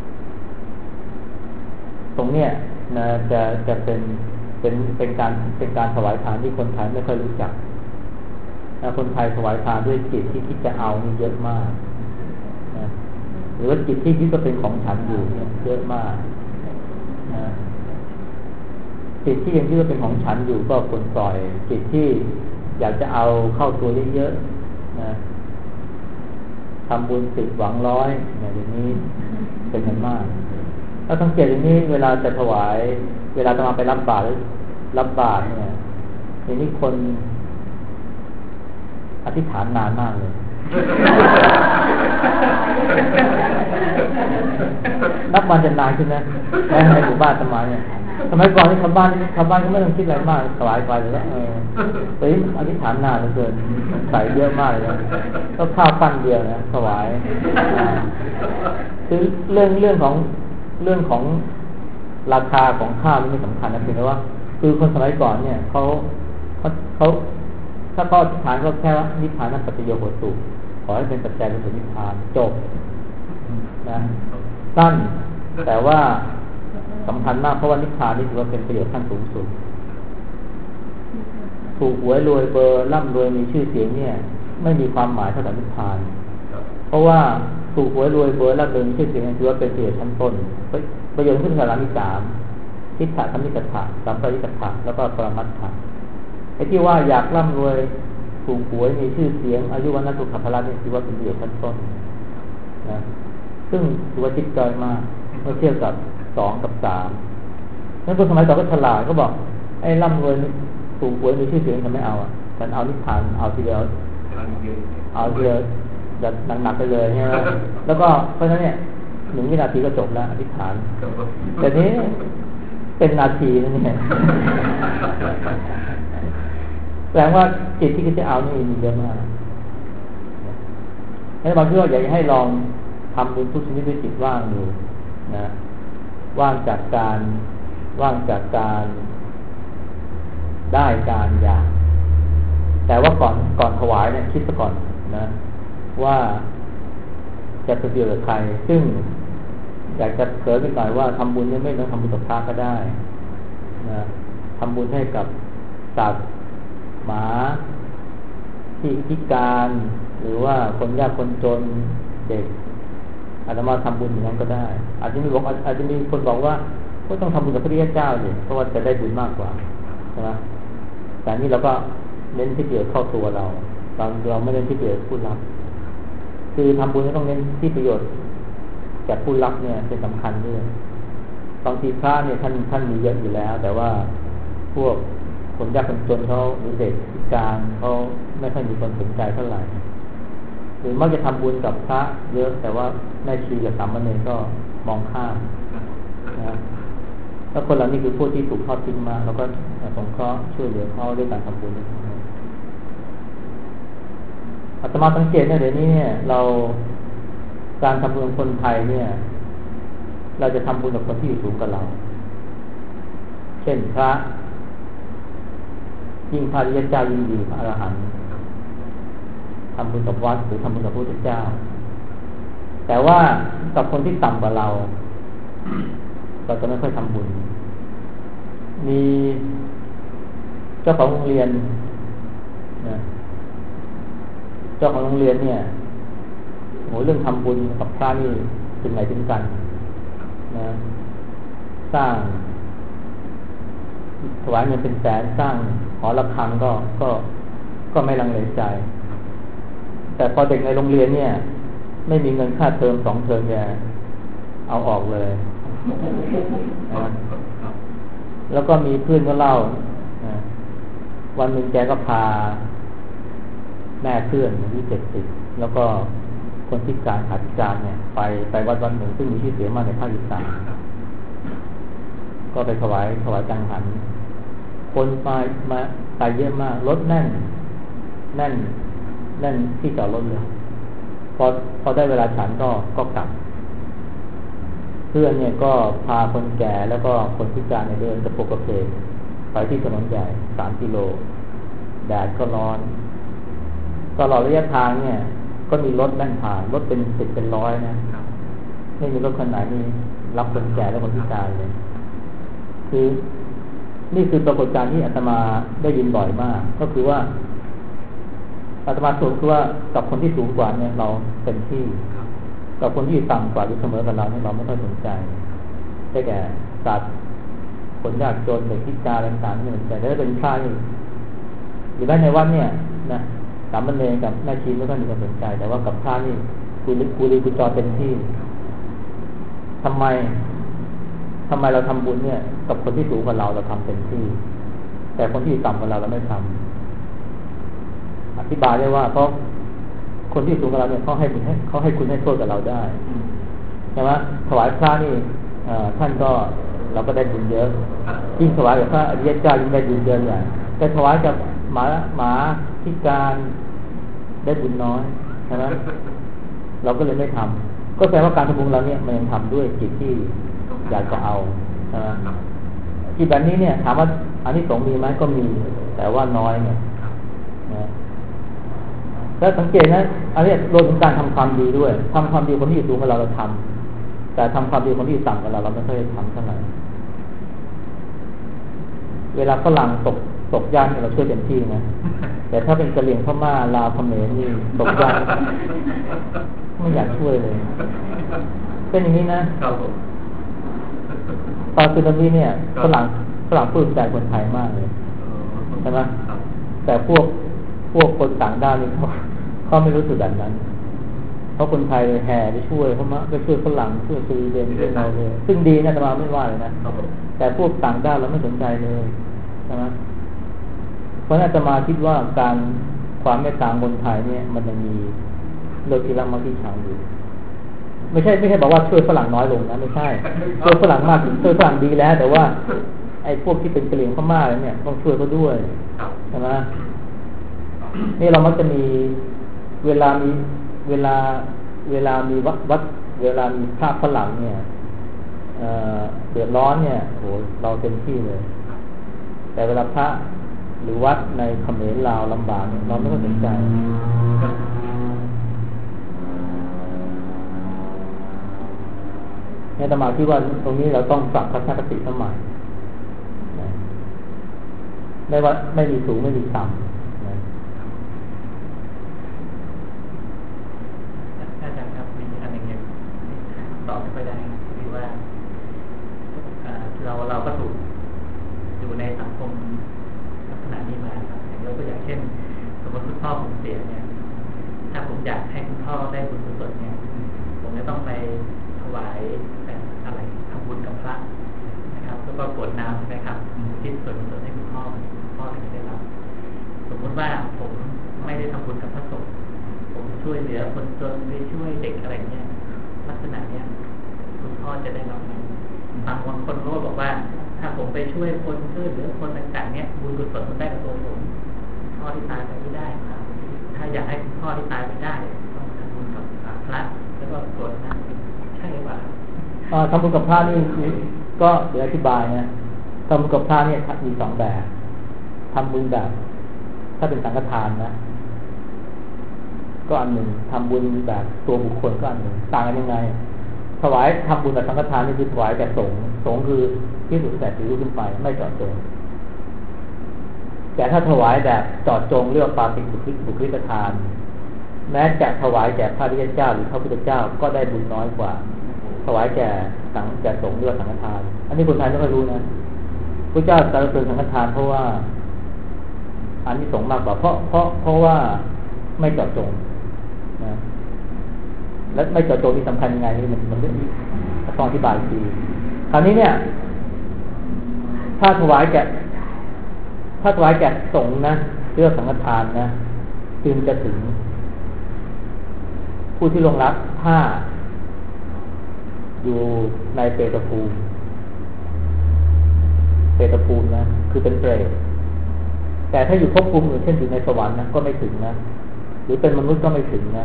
ตรงเนี้ยนะจะเป็นการถวายทานที่คนไทยไม่ค่อยรู้จักนะคนไทยถวายทานด้วยจิตที่คิดจะเอานี่เยอะมากนะหรือว่าจิตที่คิดว่าเป็นของฉันอยู่เนี่ยเยอะมากนะจิตที่ยังคิดว่าเป็นของฉันอยู่ก็คนปล่อยจิตที่อยากจะเอาเข้าตัวเยอะๆนะทำบุญ10หวัง100เนี่ยอย่างนี้เป็นกันมากถ้าสังเกตอย่างนี้เวลาจะถวายเวลาจะมาไปรับบาตรเนี่ยอย่างนี้คนอธิษฐานนานมากเลยนับวันจะนานขึ้นนะในหมู่บ้านสมัยเนี่ยสมัยก่อนที่ชาวบ้านก็ไม่ต้องคิดอะไรมากถวายไปเลยว่าไปอธิษฐานนานเหลือเกินใส่เยอะมากเลยก็ข้าวปั้นเดียวนะถวายคือเรื่องของราคาของข้าวนี่ไม่สำคัญนะเพียงแต่ว่าคือคนสมัยก่อนเนี่ยเขาถ้าเขาอธิษฐานก็แค่ว่านิพพานัปัจจโยโหตุขอให้เป็นปัจจัยเป็นสุนิพพานจบนะสั้นแต่ว่าสำคัญมากเพราะว่านิพพานนี่ถือว่าเป็นประโยชน์ขั้นสูงสุดถูกหวยรวยเบอร์ร่ำรวยมีชื่อเสียงเนี่ยไม่มีความหมายเท่ากับนิพพานเพราะว่าถูกหวยรวยเบอร์ร่ำรวยมีชื่อเสียงถือว่าเป็นประโยชน์ชั้นต้นประโยชน์ขึ้นกับหลังที่3ทิฏฐะธรรมิกถะสัมปริกถะแล้วก็ปรมัตถะไอ้ที่ว่าอยากร่ำรวยถูกหวยมีชื่อเสียงอายุวันนัสุขภาระนี่ถือว่าเป็นประโยชน์ชั้นต้นนะซึ่งถือว่าจิ๊บจอยมากเมื่อเทียบกับ2 กับ 3นั้นคนสมัยก่อนก็ฉลาดก็บอกไอ้ร่ำรวยถูกหวยมีชื่อเสียงฉันไม่เอาฉันเอานิพพานเอาทีเดียวจะหนักๆไปเลยใช่ไหมแล้วก็เพราะฉะนั้นเนี่ย1 วินาทีก็จบแล้วอธิษฐานแต่นี้เป็นนาทีนั่นเนี่ยแปลว่าจิตที่จะเอานี่มีเยอะมากให้บางทีเราอยากให้ลองทำบุญทุกชนิดด้วยจิตว่างอยู่นะว่างจากการได้การอยากแต่ว่าก่อนถวายเนี่ยคิดซะก่อนนะว่าจะเป็นประโยชน์กับใครซึ่งอยากจะเสริมอีกหน่อยว่าทำบุญเนี่ยไม่ต้องทำบุญกับพระก็ได้นะทำบุญให้กับสัตว์หมาที่พิการหรือว่าคนยากคนจนเด็กอาจจะมาทำบุญอย่างนั้นก็ได้อาจจะมีคนบอกว่าก็ต้องทำบุญกับพระพุทธเจ้าเลยเพราะว่าจะได้บุญมากกว่าใช่ไหมแต่นี่เราก็เน้นที่ประโยชน์เข้าตัวเราไม่เน้นที่ประโยชน์ผู้รับคือทำบุญก็ต้องเน้นที่ประโยชน์แก่ผู้รับเนี่ยเป็นสำคัญด้วยบางทีพระเนี่ยท่านมีเยอะอยู่แล้วแต่ว่าพวกคนยากคนจนเขาหรือเด็กพิการเขาไม่ค่อยมีคนสนใจเท่าไหร่หรือมักจะทำบุญกับพระเยอะแต่ว่าแม่ชีกับสามเณรก็มองข้ามนะแล้วคนเหล่านี้คือผู้ที่ถูกทอดทิ้งมาแล้วก็สงเคราะห์ช่วยเหลือเขาด้วยการทำบุญอาตมาสังเกตในเดี๋ยวนี้เนี่ยเราการทำบุญคนไทยเนี่ยเราจะทำบุญกับคนที่อยู่สูงกว่าเราเช่นพระยิ่งพระอริยเจ้ายิ่งดีพระอรหันต์ทำบุญกับวัดหรือทำบุญกับพระพุทธเจ้าแต่ว่ากับคนที่ต่ำกว่าเราจะไม่ค่อยทำบุญมีเจ้าของโรงเรียนนะเจ้าของโรงเรียนเนี่ยโหเรื่องทำบุญกับพระนี่ถึงไหนถึงกันนะสร้างถวายเงินเป็นแสนสร้างหอระฆังก็ไม่ลังเลใจแต่พอเด็กในโรงเรียนเนี่ยไม่มีเงินค่าเทอม2 เทอมแกเอาออกเลยนะแล้วก็มีเพื่อนก็เล่าวันหนึ่งแกก็พาแม่เพื่อนอายุ70แล้วก็คนพิการขาพิการเนี่ยไปวัดหนึ่งซึ่งมีชื่อเสียงมากในภาคอีสานก็ไปถวายจังหันคนมาเยอะมากรถแน่นนั่นที่จอดรถเลยพอได้เวลาฉันก็กลับเพื่อนเนี่ยก็พาคนแก่แล้วก็คนพิการเดินกระโปรงกระเพกไปที่ถนนใหญ่3 กิโลแดดก็ร้อนตลอดระยะทางเนี่ยก็มีรถแล่นผ่านรถเป็น10เป็นร้อยนะไม่มีรถคันไหนมีรับคนแก่และคนพิการเลยคือนี่คือปรากฏการณ์ที่อาตมาได้ยินบ่อยมากก็คือว่าอาตมาสูงคือว่ากับคนที่สูงกว่าเนี่ยเราเต็มที่กับคนที่ต่ำกว่าหรือเสมอกับเราเนี่ยเราไม่ค่อยสนใจได้แก่สัตว์คนยากจนเด็กพิการต่างๆไม่สนใจแต่ถ้าเป็นพระนี่อยู่ได้ในวัดเนี่ยนะสามเณรกับแม่ชีไม่ค่อยมีความสนใจแต่ว่ากับพระนี่คุยจอเต็มที่ทำไมเราทำบุญเนี่ยกับคนที่สูงกว่าเราทำเต็มที่แต่คนที่ต่ำกว่าเราไม่ทำอธิบายได้ว่าเพราะคนที่สูงกว่าเราเนี่ยเขาให้คุณให้โทษกับเราได้ใช่ไหมถวายพระนี่ท่านก็เราก็ได้บุญเยอะยิ่งถวายกับพระอริยเจ้ายิ่งได้บุญเยอะอย่างแต่ถวายกับหมาพิการได้บุญน้อยใช่ไหมเราก็เลยไม่ทำก็แสดงว่าการทำบุญเราเนี่ยมันยังทำด้วยจิตที่อยากจะเอาใช่ไหมจิตแบบนี้เนี่ยถามว่าอันนี้สงมีไหมก็มีแต่ว่าน้อยเนี่ยนะแล้วสังเกตนะอันนี้รวมถึงการทำความดีด้วยทำความดีคนที่อยู่สูงกว่าเราทำแต่ทำความดีคนที่อยู่ต่ำกว่าเราไม่ค่อยทำเท่าไหร่เวลาฝรั่งตกยากเราช่วยเต็มที่นะแต่ถ้าเป็นกะเหรี่ยงพม่าลาวเขมรนี่ตกยากไม่อยากช่วยเลยเป็นอย่างนี้นะตอนสึนามิเนี่ยฝรั่งปลื้มใจคนไทยมากเลยใช่ไหมแต่พวกคนต่างด้าวนี่เขาไม่รู้สึกแบบนั้นเพราะคนไทยแห่ไปช่วยเขาไปช่วยฝรั่งช่วยสวีเดนช่วยนอร์เวย์ซึ่งดีนะแต่มาไม่ว่าเลยนะแต่พวกต่างด้าวเราไม่สนใจเลยใช่ไหมเพราะน่าจะมาคิดว่าความเมตตาคนไทยเนี่ยมันยังมีโลกีรักมักที่ชังอยู่ไม่ใช่บอกว่าช่วยฝรั่งน้อยลงนะไม่ใช่ช่วยฝรั่งมากช่วยฝรั่งดีแล้วแต่ว่าไอ้พวกที่เป็นกะเหรี่ยงพม่าเนี่ยต้องช่วยเขาด้วยใช่ไหมนี่เรามักจะมีเวลามีวัดเวลามีภาพฝรั่งเนี่ยเดือดร้อนเนี่ยโหเราเต็มที่เลยแต่เวลาพระหรือวัดในเขมรลาวลำบากเราไม่ต้องสนใจเนี่ยอาตมาคิดว่าตรงนี้เราต้องปรับทัศนคติสมัยไม่ว่าไม่มีสูงไม่มีต่ำอาจารย์ครับมีอันหนึ่งยังตอบไม่ได้คือว่าเราก็ถูกอยู่ในสังคมลักษณะนี้มาครับยกตัวอย่างเช่นสมมติคุณพ่อผมเสียเนี่ยถ้าผมอยากให้คุณพ่อได้บุญกุศลเนี่ยผมจะต้องไปถวายอะไรทำบุญกับพระนะครับแล้วก็กรวดน้ำใช่ไหมครับทิศส่วนกุศลให้คุณพ่อถึงได้รับสมมติว่าผมไม่ได้ทำบุญกับพระสงฆ์ผมช่วยเหลือคนจนไปช่วยเด็กอะไรเงี้ยลักษณะเนี้ยคุณพ่อจะได้รับบางคนก็บอกว่าถ้าผมไปช่วยคนช่วยเหลือคนต่างๆเนี้ยบุญกุศลมันได้กับตัวผมพ่อที่ตายไปไม่ได้ครับถ้าอยากให้คุณพ่อที่ตายไปได้ต้องทำบุญกับพระแล้วก็กรวดน้ำใช่หรือเปล่าทำบุญกับพระนี่ก็เดี๋ยวอธิบายนะทำบุญกับพระเนี่ยมี2แบบทำบุญแบบถ้าเป็นสังฆทานนะก็อันหนึ่งทำบุญแบบตัวบุคคลก็อันหนึ่งต่างกันยังไงถวายทำบุญแบบสังฆทานนี่คือถวายแก่สงฆ์คือที่สุดแต่ถือขึ้นไปไม่เจาะจงแต่ถ้าถวายแบบเจาะจงเรียกว่าปาติบุคลิกทานแม้จะถวายแก่พระริยเจ้าหรือพระพุทธเจ้าก็ได้บุญน้อยกว่าถวายแก่สงฆ์เรียกว่าสังฆทานอันนี้คนไทยไม่ค่อยรู้นะพระเจ้าสรรเสริญสังฆทานเพราะว่าอันนี้สงฆ์มากกว่าเพราะว่าไม่เจาะจงนะและไม่เจาะจงที่สำคัญยังไงนี่มันเรื่องต้องอธิบายดีคราวนี้เนี่ยถ้าถวายแก่สงฆ์นะเรื่องสังฆทานนะจึงจะถึงผู้ที่ลงรับผ้าอยู่ในเปตภูมินะคือเป็นเปรตแต่ถ้าอยู่ภพภูมิอื่นเช่นอยู่ในสวรรค์นะก็ไม่ถึงนะหรือเป็นมนุษย์ก็ไม่ถึงนะ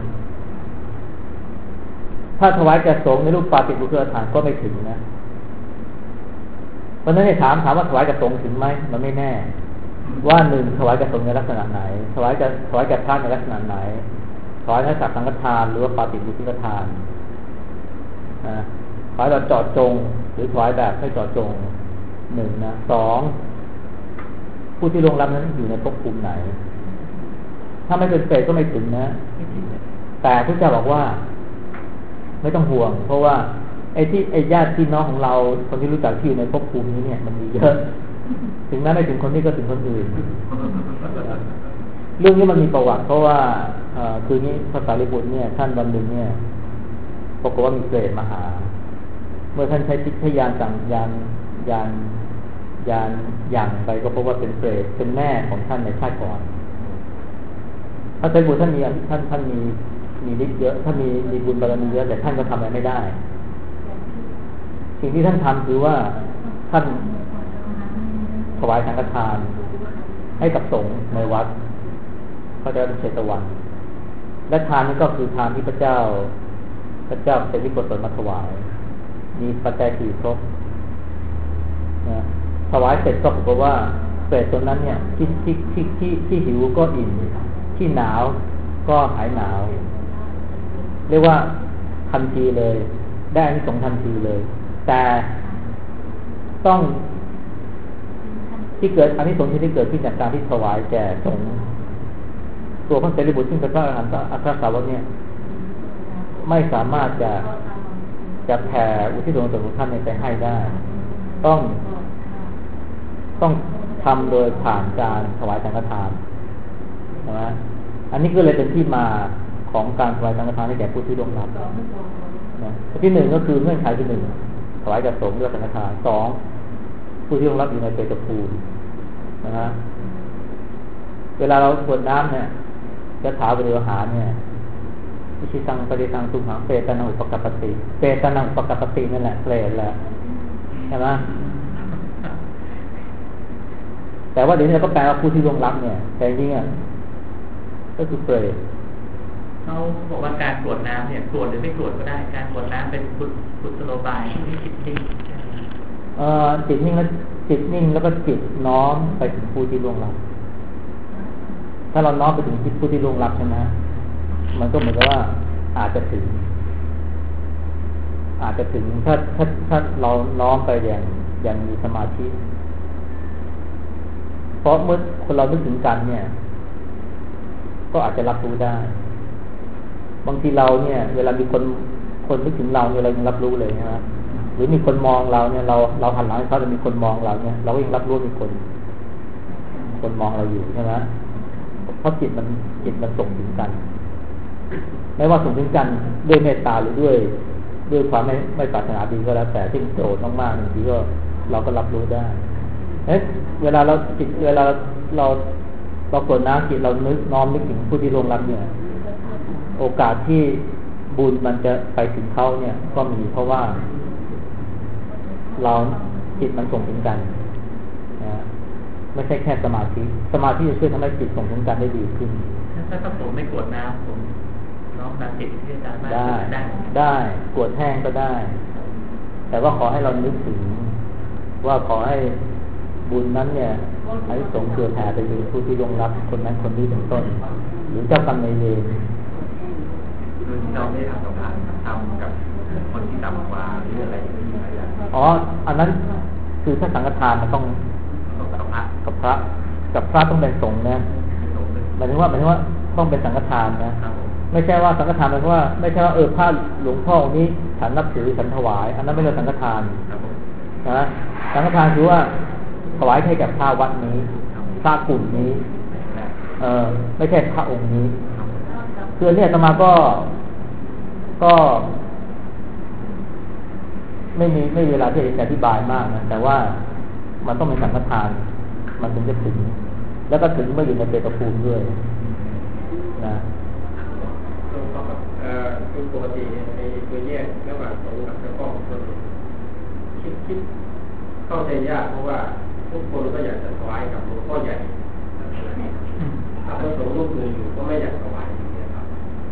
ถ้าถวายแก่สงฆ์ในรูปปาฏิบุคคลฐานก็ไม่ถึงนะเพราะฉะนั้นถามว่าถวายแก่สงฆ์ถึงไหมมันไม่แน่ว่าหนึ่งถวายแก่สงฆ์ในลักษณะไหนถวายแก่พระในลักษณะไหนถวายในสักสังฆทานหรือว่าปาฏิบุคคลทานถวายแบบเจาะจงหรือถวายแบบไม่เจาะจงหนึ่งนะสองผู้ที่ลงรับนั้นอยู่ในภพภูมิไหนถ้าไม่เป็นเปรตก็ไม่ถึงนะแต่พระเจ้าบอกว่าไม่ต้องห่วงเพราะว่าไอ้ญาติพี่น้องของเราคนที่รู้จักที่อยู่ในภพภูมินี้เนี่ยมันมีเยอะถึงแม้ไม่ถึงคนนี้ก็ถึงคนอื่นเรื่องนี้มันมีประวัติเพราะว่าคือนี้พระสารีบุตรเนี่ยท่านวันหนึ่งเนี่ยปรากฏว่ามีเปรตมาหาเมื่อท่านใช้ทิพยานสั่งยานอย่างไปก็เพราะว่าเป็นเปรตเป็นแม่ของท่านในชาติก่อนพระสารีบุตรท่านมีฤทธิ์เยอะท่านมีบุญบารมีเยอะแต่ท่านก็ทำอะไรไม่ได้สิ่งที่ท่านทำคือว่าท่านถวายสังฆทานให้กับสงฆ์ในวัดเขาจะเป็นเชตวันและทานนี้ก็คือทานที่พระเจ้าเสด็จโปรดมาถวายมีปัจจัยสี่ครบนะถวายเสร็จก็บอกว่าเปรตตัวนั้นเนี่ยที่หิวก็อิ่มที่หนาวก็หายหนาวเรียกว่าทันทีเลยได้อานิสงส์ทันทีเลยแต่ต้องที่เกิดอานิสงส์ที่เกิดขึ้นจากการที่ถวายแก่สงฆ์ตัวพระสารีบุตรซึ่งเป็นพระอรหันต์อัครสาวกเนี่ยไม่สามารถจะแผ่อุทิศส่วนกุศลของท่านไปให้ได้ต้องทำโดยผ่านการถวายสังฆทานนะอันนี้ก็เลยเป็นที่มาของการถวายสังฆทานให้แก่ผู้ที่ร่วมรับนะที่หนึ่งก็คือเงื่อนไขที่หนึ่งถวายแก่สงฆ์ด้วยสังฆทานสองผู้ที่ร่วมรับอยู่ในเปรตภูมินะฮะเวลาเรากรวดน้ำเนี่ยจะถาบริวหารเนี่ยวิชิตังปฏิตังสุขังเปตนังอุปกัปปติเปตนังอุปกัปปตินั่นแหละเปรตแหละใช่ไหมแต่ว่าเดี๋ยวนี้เราก็แปลว่าผู้ที่ร่วงรับเนี่ยแต่จริงก็คือเปรตเขาบอกว่าการกรวดน้ำเนี่ยกรวดหรือไม่กรวดก็ได้การกรวดน้ำเป็นกุศโลบายที่จิตนิ่งจิตนิ่งแล้วก็จิตน้อมไปถึงผู้ที่ร่วงรับถ้าเราน้อมไปถึงผู้ที่ร่วงรับใช่ไหมมันก็เหมือนกับว่าอาจจะถึงถ้าเราน้อมไปอย่างมีสมาธิเพราะเมื่อคนเรานึกถึงกันเนี่ยก็อาจจะรับรู้ได้บางทีเราเนี่ยเวลามีคนนึกถึงเราเนี่ยเรายังรับรู้เลยนะหรือมีคนมองเราเนี่ยเราหันหลังให้เขาจะมีคนมองเราเนี่ยเราก็ยังรับรู้มีคนมองเราอยู่ใช่ไหมเพราะจิตมันส่งถึงกันไม่ว่าส่งถึงกันด้วยเมตตาหรือด้วยความไม่ปรารถนาดีก็แล้วแต่ที่โกรธมากๆบางทีก็เราก็รับรู้ได้เวลาเรากดน้ำจิตเราน้อมนึกถึงผู้ที่ร่วงรับเนี่ยโอกาสที่บุญมันจะไปถึงเขาเนี่ยก็มีเพราะว่าเราจิตมันส่งถึงกันนะไม่ใช่แค่สมาธิจะช่วยทำให้จิตส่งถึงกันได้ดีขึ้นถ้าผมไม่กดน้ำผมน้อมนำจิตที่อาจารย์มาได้กดแห้งก็ได้ แต่ว่าขอให้เรานึกถึงว่าขอให้บุญนั้นเนี่ยให้ส่งเกิดแผ่ไปถึงผู้ที่ร่วงรับคนนั้นคนนี้เป็นต้นหรือเจ้ากรรมนายเวรคือที่เราไม่ทำกับคนที่ต่ำกว่าหรืออะไรอย่างนี้อันนั้นคือถ้าสังฆทานมันต้องกับพระต้องเป็นสงฆ์นะหมายถึงว่าต้องเป็นสังฆทานนะไม่ใช่ว่าสังฆทานหมายถึงว่าไม่ใช่ว่าพระหลวงพ่อองค์นี้ฉันนับถือฉันถวายอันนั้นไม่ใช่สังฆทานนะสังฆทานคือว่าถวายให้กับพระวัดนี้พระกลุ่มนี้ไม่ใช่พระองค์นี้คือเนี่ยอาตมาก็ไม่มีเวลาที่จะอธิบายมากนะแต่ว่ามันต้องเป็นสังฆทานมันถึงจะถึงแล้วก็ถึงเมื่ออยู่ในเปรตภูมิด้วยนะคือปกติในตัวแยกระหว่างสงฆ์กับเจ้าพ่อคนคิดเข้าใจยากเพราะว่าทุกคนก็อยากจะถวายกับหลวงพ่อใหญ่ถ้าพระสงฆ์รูปอื่นอยู่ก็ไม่อยากถวาย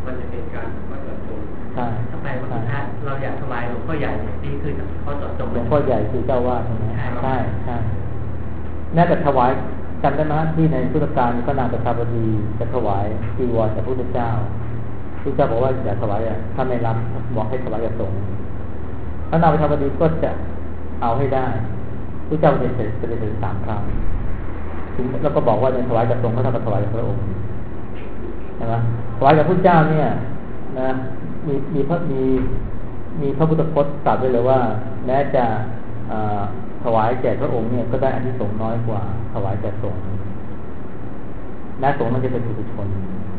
มันจะเป็นการก็เจาะจงใช่ทำไมวันพระเราอยากถวายหลวงพ่อใหญ่นี่คือเขาเจาะจงหลวงพ่อใหญ่คือเจ้าวาดใช่ไหมใช่ใช่แม้แต่ถวายจำได้ไหมที่ในพุทธกาลก็นางประชาบดีจะถวายจีวรแด่พระพุทธเจ้าพระเจ้าบอกว่าอย่าถวายถ้าไม่รับบอกให้ถวายสงฆ์พระนางประชาบดีก็จะเอาให้ได้พระเจ้าจะเสด็จถึง3 ครั้งแล้วก็บอกว่าในถวายกับสงฆ์ก็เท่ากับถวายกับพระองค์ใช่ไหมถวายกับพระเจ้าเนี่ยนะมีพระพุทธพจน์ตรัสไว้เลยว่าแม้จะถวายแก่พระองค์เนี่ยก็ได้อานิสงส์น้อยกว่าถวายแก่สงฆ์แม้สงฆ์มันจะเป็นปุถุชน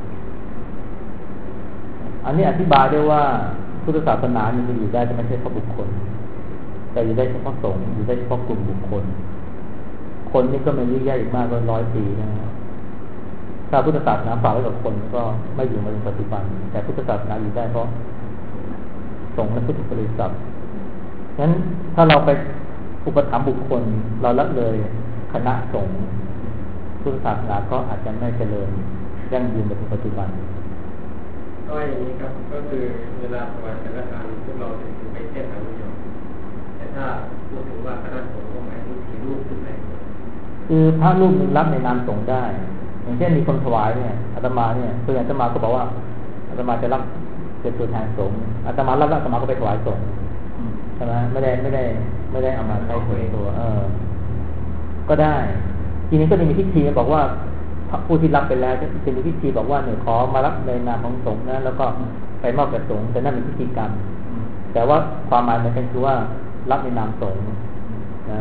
อันนี้อธิบายได้ว่าพุทธศาสนามันจะอยู่ได้จะไม่ใช่เฉพาะบุคคลแต่อยู่ได้เฉพาะสงฆ์อยู่ได้เฉพาะกลุ่มบุคคลคนนี่ก็ไม่ยุ่งยากอีกมากก็100 ปีนะครับถ้าพุทธศาสนาฝากไว้กับคนก็ไม่อยู่มาถึงปัจจุบันแต่พุทธศาสนาอยู่ได้เพราะสงฆ์และพุทธบริษัทงั้นถ้าเราไปอุปถัมภ์บุคคลเราละเลยคณะสงฆ์พุทธศาสนาก็อาจจะไม่เจริญยั่งยืนในปัจจุบันก็อย่างนี้ครับก็คือเวลาถวายสังฆทานพวกเราจะถือไปแค่ทางเดียวแต่ถ้าพูดถึงว่าคณะสงฆ์ก็หมายถึงกี่รูปขึ้นไปคือพระรูปหนึ่งรับในนามสงฆ์ได้อย่างเช่นมีคนถวายเนี่ยอาตมาเนี่ยตัวอาตมาก็บอกว่าอาตมาจะรับเป็นตัวแทนสงฆ์อาตมารับแล้วอาตมาก็ไปถวายสงฆ์ใช่ไหมไม่ได้เอามาใช้ส่วนตัวก็ได้ทีนี้ก็จะมีพิธีบอกว่าผู้ที่รับไปแล้วจะมีพิธีบอกว่าเนี่ยขอมารับในนามของสงฆ์นะแล้วก็ไปมอบแก่สงฆ์แต่นั่นเป็นพิธีกรรมแต่ว่าความหมายมันคือว่ารับในนามสงฆ์นะ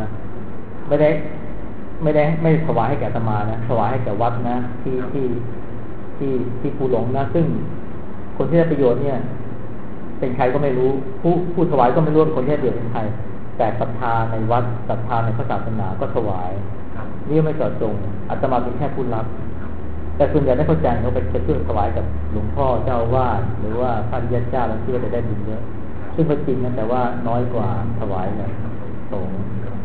ไม่ถวายให้แก่อาตมานะถวายให้แก่วัดนะที่ผู้หลงนะซึ่งคนที่ได้ประโยชน์เนี่ยเป็นใครก็ไม่รู้ผู้ถวายก็ไม่รู้คนที่ได้ประโยชน์เป็นใครแต่ศรัทธาในวัดศรัทธาในพระศาสนาก็ถวายนี่ไม่เจาะจงอาตมาเป็นแค่ผู้รับแต่ส่วนใหญ่ไม่เข้าใจเขาไปช่วยถวายกับหลวงพ่อเจ้าวาดหรือว่าพระริยเจ้าแล้วเชื่อจะได้บุญเยอะซึ่งเป็นจริงนะแต่ว่าน้อยกว่าถวายเนี่ยสงฆ์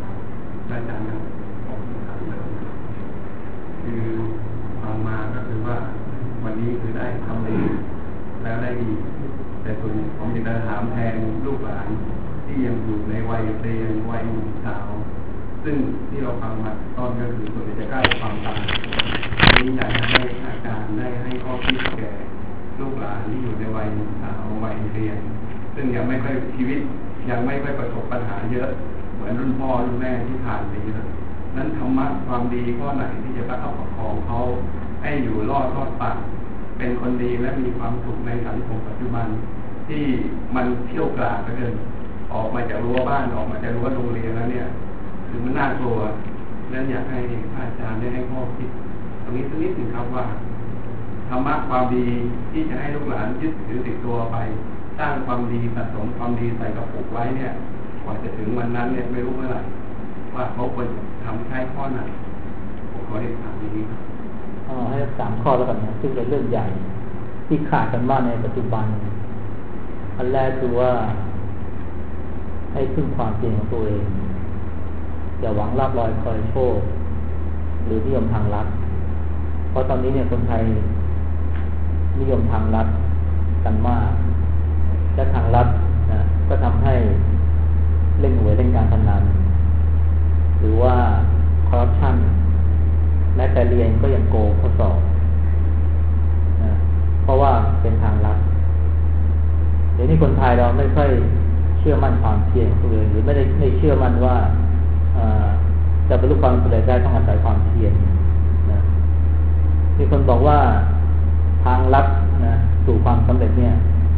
คือฟังมาก็คือว่าวันนี้คือได้ทำดีแล้วได้ดีแต่ส่วนผมจะถามแทนลูกหลานที่ยังอยู่ในวัยเรียนวัยหนุ่มสาวซึ่งที่เราฟังมาตอนก็คือส่วนจะใกล้ความตายนี้อยากให้อาจารย์ได้ให้ข้อคิดแก่ลูกหลานที่อยู่ในวัยหนุ่มสาววัยเรียนซึ่งยังไม่ค่อยชีวิตยังไม่ค่อยประสบปัญหาเยอะเหมือนรุ่นพ่อรุ่นแม่ที่ผ่านไปเยอะนั้นธรรมะความดีข้อไหนที่จะประคับประคองเขาให้อยู่รอดปากเป็นคนดีและมีความสุขในสังคมปัจจุบันที่มันเที่ยวกลาดเกินออกมาจากรั้วบ้านออกมาจากรั้วโรงเรียนแล้วเนี่ยคือมันน่ากลัวนั้นอยากให้อาจารย์ได้ให้ข้อคิดตรงนี้สักนิดหนึ่งครับว่าธรรมะความดีที่จะให้ลูกหลานยึดถือติดตัวไปสร้างความดีสะสมความดีใส่กระปุกไว้เนี่ยกว่าจะถึงวันนั้นเนี่ยไม่รู้เมื่อไหร่ว่าเขาควรทำใช้ข้อไหนผมขอเรียนถามนี้ครับให้3 ข้อแล้วกันนะซึ่งเป็นเรื่องใหญ่ที่ขาดกันมากในปัจจุบันอันแรกคือว่าให้พึ่งความเพียรของตัวเองอย่าหวังลาภลอยคอยโชคหรือนิยมทางลัดเพราะตอนนี้เนี่ยคนไทยนิยมทางลัดกันมากและทางลัดนะก็ทำให้เล่นหวยเล่นการพนันหรือว่าคอร์รัปชันแม้แต่เรียนก็ยังโกงข้อสอบนะเพราะว่าเป็นทางลัดเดี๋ยวนี้คนไทยเราไม่ค่อยเชื่อมั่นความเพียรของตัวเองหรือไม่เชื่อมั่นว่าจะบรรลุความสำเร็จได้ต้องอาศัยความเพียรนะมีคนบอกว่าทางลัดนะสู่ความสำเร็จเนี่ย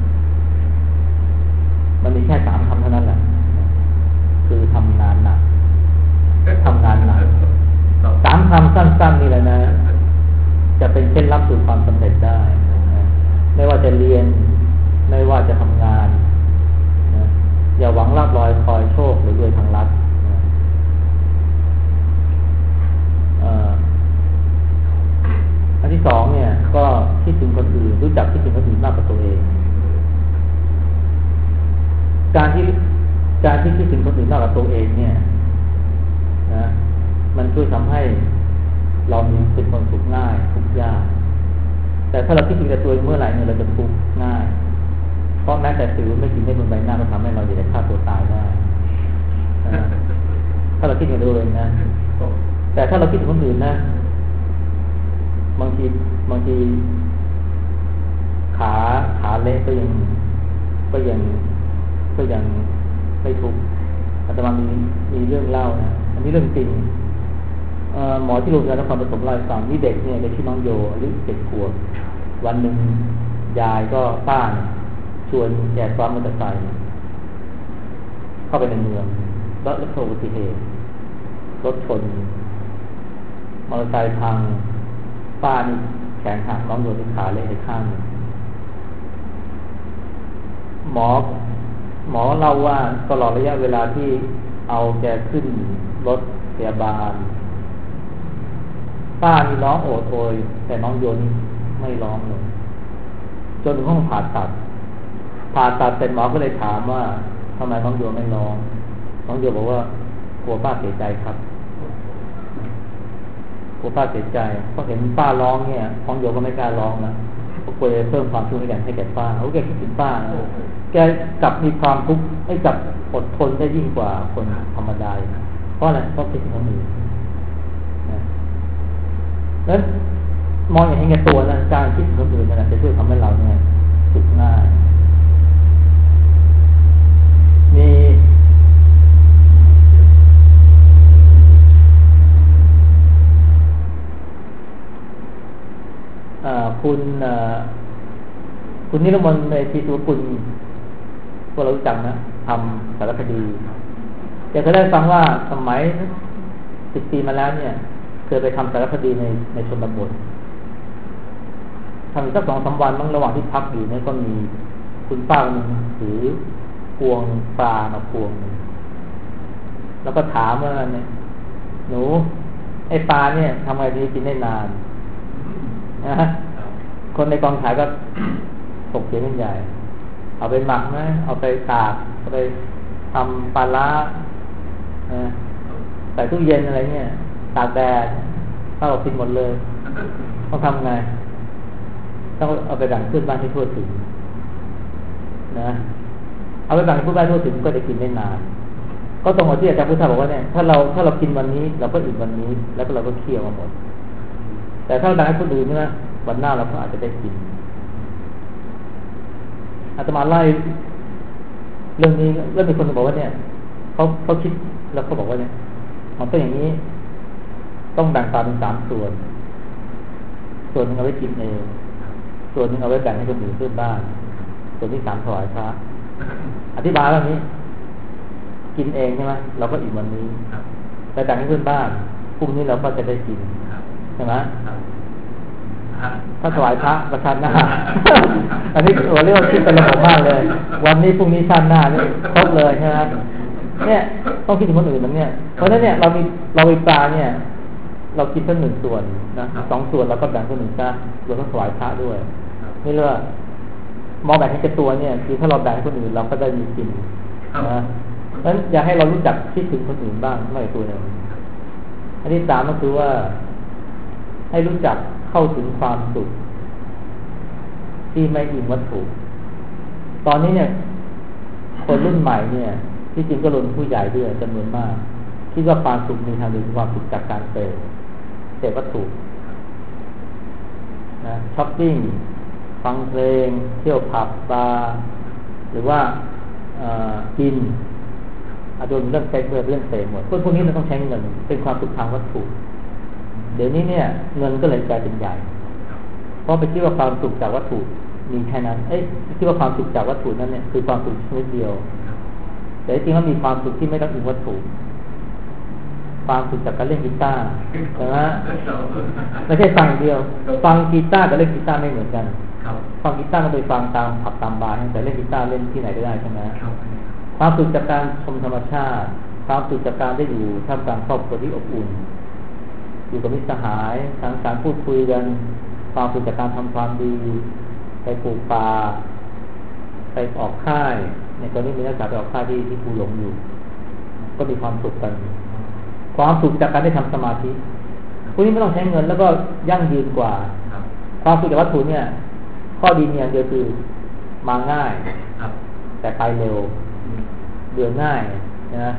มันมีแค่3 คำเท่านั้นแหละคือทำงานหนัก3 คำสั้นๆนี่แหละนะจะเป็นเคล็ดลับสู่ความสำเร็จได้นะไม่ว่าจะเรียนไม่ว่าจะทำงานนะอย่าหวังลาภลอยคอยโชคหรือรวยทางลัดอันที่ 2เนี่ยก็คิดถึงคนอื่นรู้จักคิดถึงคนอื่นมากกว่าตัวเองการที่คิดถึงคนอื่นมากกว่าตัวเองเนี่ยนะมันช่วยทำให้เรามีเป็นคนสุขง่ายทุกข์ยากแต่ถ้าเราคิดถึงแต่ตัวเมื่อไหร่เนี่ยเราจะทุกข์ง่ายเพราะแม้แต่สิวไม่กินได้บนใบหน้าก็ทำให้เราอยากจะฆ่าตัวตายได้ถ้าเราคิดถึงตัวเองนะแต่ถ้าเราคิดถึงคนอื่นนะบางทีขาเละก็ยังไม่ทุกข์อาตมามีเรื่องเล่านะอันนี้เรื่องจริงหมอที่โรงพยาบาลนครปฐมเล่าให้ฟังนี่เด็กเนี่ยชื่อน้องโยอายุ7 ขวบวันหนึ่งยายก็ป้าเนี่ยชวนแกซ้อนมอเตอร์ไซค์เข้าไปในเมืองแล้วเกิดอุบัติเหตุรถชนมอเตอร์ไซค์พังป้านี่แขนหักน้องโยนที่ขาเละให้ข้างหมอเล่าว่าตลอดระยะเวลาที่เอาแกขึ้นรถพยาบาลป้านี่ร้องโอดโอยแต่น้องโยนี่ไม่ร้องเลยจนถึงห้องผ่าตัดเสร็จหมอก็เลยถามว่าทำไมน้องโยไม่ร้องน้องโยบอกว่ากลัวป้าเสียใจครับกลัวป้าเสียใจเพราะเห็นป้าร้องเนี่ยน้องโยก็ไม่กล้าร้องนะเพราะกลัวจะเพิ่มความทุกข์ให้แก่ป้าแกคิดถึงป้าแกกลับมีความทุกข์ให้กับอดทนได้ยิ่งกว่าคนธรรมดาเพราะอะไรเพราะคิดถึงคนอื่นนั้นมองอย่างเห็นแก่ตัวนะการคิดถึงคนอื่นนั่นจะช่วยทำให้เราเนี่ยสุขง่ายมีคุณนิรมนต์ในทีสุกุลพวกเรารู้จักนะทำสารคดีจะเคยได้ฟังว่าสมัย10 ปีมาแล้วเนี่ยเคยไปทำสารคดีในชนบททำอีกสัก2-3 วันระหว่างที่พักอยู่เนี่ยก็มีคุณป้าคนนึงถือพวงปลามาพวงแล้วก็ถามว่าเนี่ยหนูไอ้ปลาเนี่ยทำไงดีกินได้นานนะคนในกองถ่ายก็ตกเสียงกันใหญ่เอาไปหมักไหมเอาไปตากเอาไปทำปลาล้าใส่ตู้เย็นอะไรเนี่ยตากแดดถ้าเรากินหมดเลยต้องทำไงต้องเอาไปแบ่งเพื่อนบ้านให้ทั่วถึงนะเอาไปแบ่งให้เพื่อนบ้านทั่วถึงก็จะกินได้นานก็ตรงกับที่อาจารย์พุทธาบอกว่าเนี่ยถ้าเรากินวันนี้เราก็อิ่มวันนี้แล้วก็เราก็เคี่ยวมาหมดแต่ถ้าเราแบ่งให้คนอื่นนะวันหน้าเราก็อาจจะได้กินอาตมาไล่เรื่องนี้แล้วมีคนบอกว่าเนี่ยเขาคิดแล้วเขาบอกว่าเนี่ยมันเป็นอย่างนี้ต้องแบ่งปลาเป็น3 ส่วนหนึ่งเอาไว้กินเองส่วนหนึ่งเอาไว้แบ่งให้คนอื่นเพื่อนบ้านส่วนที่3ถวายพระอธิบายแบบนี้กินเองใช่ไหมเราก็อิ่มวันนี้แต่แบ่งให้เพื่อนบ้านพรุ่งนี้เราก็จะได้กินใช่ไหมถ้าถวายพระประชาหน้าอันนี้เรียกว่าคิดเป็นระบบมากเลยวันนี้พรุ่งนี้ชาติหน้าเนี่ยครบเลยใช่ไหมเนี่ยต้องคิดถึงคนอื่นมันเนี่ยเพราะฉะนั้นเนี่ยเรามีปลาเนี่ยเราคิดเพิ่ม1 ส่วนนะ2 ส่วนเราก็แบ่งเพิ่ม1ซะเราต้องถวายพระด้วยนี่เรียกว่ามองแบ่งให้เป็นตัวเนี่ยคือถ้าเราแบ่งให้คนอื่นเราก็ได้มีกินนะนั้นอย่าให้เรารู้จักคิดถึงคนอื่นบ้างไม่ตัวหนึ่งอันที่3ก็คือว่าให้รู้จักเข้าถึงความสุขที่ไม่อิงวัตถุตอนนี้เนี่ยคนรุ่นใหม่เนี่ยที่จริงก็รวมผู้ใหญ่ด้วยจำนวนมากคิดว่าความสุขมีทางเดียวคือความสุขจากการเสพวัตถุนะช้อปปิ้งฟังเพลงเที่ยวผับบาร์หรือว่ากินโดนเรื่องเซ็กเรื่องเสพหมดพวกนี้มันต้องใช้เงินเป็นความสุขทางวัตถุเดี๋ยวนี้เนี่ยเงินก็เลยกลายเป็นใหญ่เพราะไปคิดว่าความสุขจากวัตถุมีแค่นั้นคิดว่าความสุขจากวัตถุนั้นเนี่ยคือความสุขชนิดเดียวแต่จริงๆแล้วมีความสุขที่ไม่ต้องอิงวัตถุความสุขจากการเล่นกีตาร์นะไม่ใช่ฟังเดียวฟังกีตาร์กับเล่นกีตาร์ไม่เหมือนกันฟังกีตาร์ต้องไปฟังตามผับตามบาร์แต่เล่นกีตาร์เล่นที่ไหนก็ได้ใช่ไหมความสุขจากการชมธรรมชาติความสุขจากการได้อยู่ท่ามกลางครอบครัวที่อบอุ่นอยู่กับมิตรสหายสังสรรค์พูดคุยกันความสุขจากการทำความดีไปปลูกป่าไปออกค่ายในตอนนี้มีนักศึกษาไปออกค่ายที่ภูหลงอยู่ก็มีความสุขกันความสุขจากการได้ทำสมาธิพวกนี้ไม่ต้องใช้เงินแล้วก็ยั่งยืนกว่าความสุขจากวัตถุเนี่ยข้อดีเนี่ยเดียวคือมาง่ายแต่ไปเร็วเบื่อง่ายนะ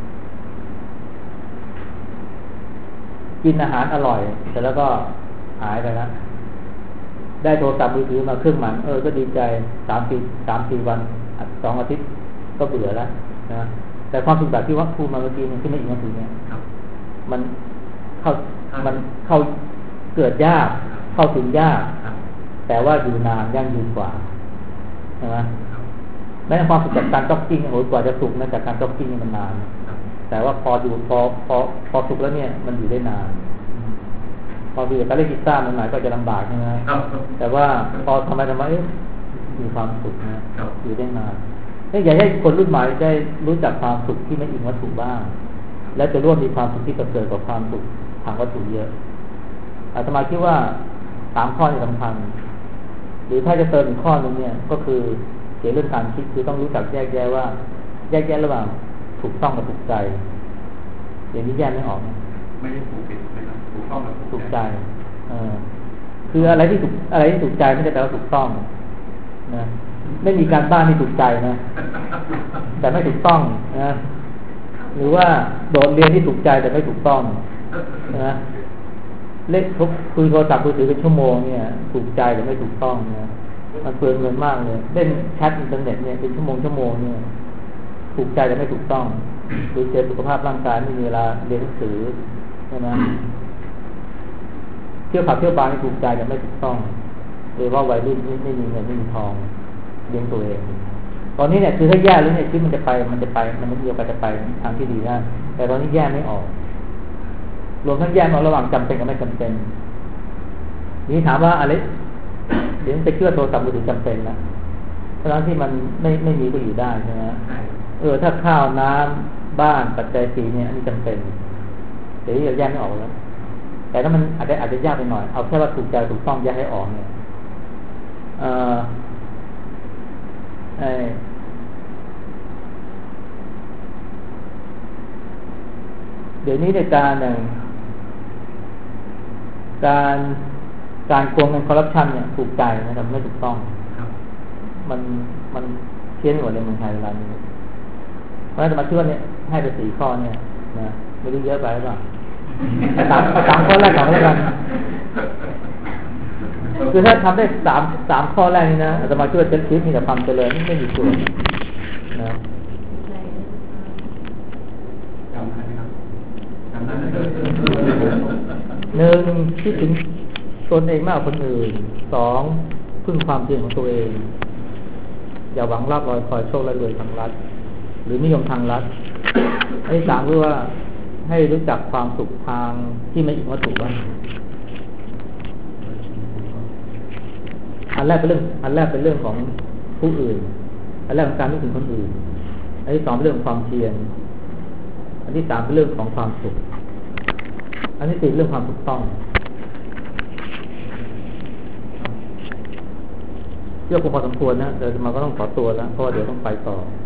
กินอาหารอร่อยแต่แล้วก็หายไปนะได้โทรศัพท์มือถือมาเครื่องหมายก็ดีใจ3-4 วัน2 อาทิตย์ก็เบื่อแล้วนะแต่ความสุขแบบที่ว่าพูดมาเมื่อกี้ที่ไม่อีกวัตถุเนี่ยมันเข้าเกิดยากเข้าถึงยากแต่ว่าอยู่นานยั่งยืนกว่าใช่ไหมแม้ความสุขจากการจ็อกกิ้งกว่าจะสุขนะจากการจ็อกกิ้งมันนานแต่ว่าพอสุขแล้วเนี่ยมันอยู่ได้นานพอดูจากการเล่นกีตาร์มันหมายก็จะลำบากใช่ไหมแต่ว่าพอทำไมมีความสุขนะอยู่ได้นานอยากให้คนรุ่นใหม่ได้รู้จักความสุขที่ไม่อิงวัตถุบ้างและจะร่วมมีความสุขที่ประเสริฐกว่าความสุขทางวัตถุเยอะอาตมาคิดว่า3 ข้อนี้สำคัญหรือถ้าจะเติมอีกข้อนึงเนี่ยก็คือเกี่ยวเรื่องการคิดคือต้องรู้จักแยกแยะระหว่างถูกต้องกับถูกใจอย่างนี้แยกไม่ออกไม่ได้ถูกผิดนะครับถูกต้องกับถูกใจคืออะไรที่ถูกใจไม่ได้แปลว่าถูกต้องนะไม่มีการบ้านที่ถูกใจนะแต่ไม่ถูกต้องนะหรือว่าโดดเรียนที่ถูกใจแต่ไม่ถูกต้องนะเล่นคุยโทรศัพท์มือถือเป็นชั่วโมงเนี่ยถูกใจแต่ไม่ถูกต้องนะมันเปลืองเงินมากเลยเล่นแชทอินเทอร์เน็ตเนี่ยเป็นชั่วโมงเนี่ยถูกใจแต่ไม่ถูกต้องหรือเสียสุขภาพร่างกายไม่มีเวลาเรียนหนังสือใช่ไหมเที่ยวผับเที่ยวบาร์นี่ถูกใจแต่ไม่ถูกต้องโดยว่าวัยรุ่นไม่มีเงินไม่มีทองเลี้ยงตัวเองตอนนี้เนี่ยคือถ้าแย่แล้วเนี่ยชีวิตมันจะไปมันมีโอกาสจะไปทางที่ดีได้แต่ตอนนี้แย่ไม่ออกรวมทั้งแยกระหว่างจำเป็นกับไม่จำเป็นนี่ถามว่าอะไรเดี๋ยวจะเชื่อโทรศัพท์มือถือจำเป็นนะเพราะฉะนั้นที่มันไม่มีก็อยู่ได้ใช่ไหมถ้าข้าวน้ำบ้านปัจจัย4เนี่ยอันนี้จำเป็นเดี๋ยวแยกไม่ออกแล้วแต่ถ้ามันอาจจะยากไปหน่อยเอาแค่ว่าถูกใจถูกต้องแยกให้ออกเนี่ยเดี๋ยวนี้ในการโกงเงินคอร์รัปชันเนี่ยถูกใจนะครับไม่ถูกต้องมันเพี้ยนหมดในเมืองไทยเวลานี้เพราะฉะนั้นจะมาเชื่อเนี่ยให้ไป4 ข้อเนี่ยนะไม่รู้เยอะไปหรือเปล่าสามข้อแรกก่อนแล้วกันคือถ้าทำได้3 ข้อแรกนี่นะจะมาช่วยเช็คชีวิตมีแต่ความเจริญไม่มีส่วนนะจำได้ไหมครับจำได้ 1คิดถึงตนเองมากกว่าคนอื่น2พึ่งความเพียรของตัวเองอย่าหวังลาภลอยคอยโชคและรวยทางลัดหรือนิยมทางลัดให้3คือว่าให้รู้จักความสุขทางที่ไม่อิงวัตถุบ้างอันแรกเป็นเรื่องของผู้อื่นอันแรกของการนึกถึงคนอื่นอันที่2เป็นเรื่องของความเพียรอันที่3เป็นเรื่องของความสุขอันที่4เรื่องความถูกต้องเรื่องคงพอสมควรนะเดี๋ยวมาก็ต้องขอตัวแล้วเพราะว่าเดี๋ยวต้องไปต่อ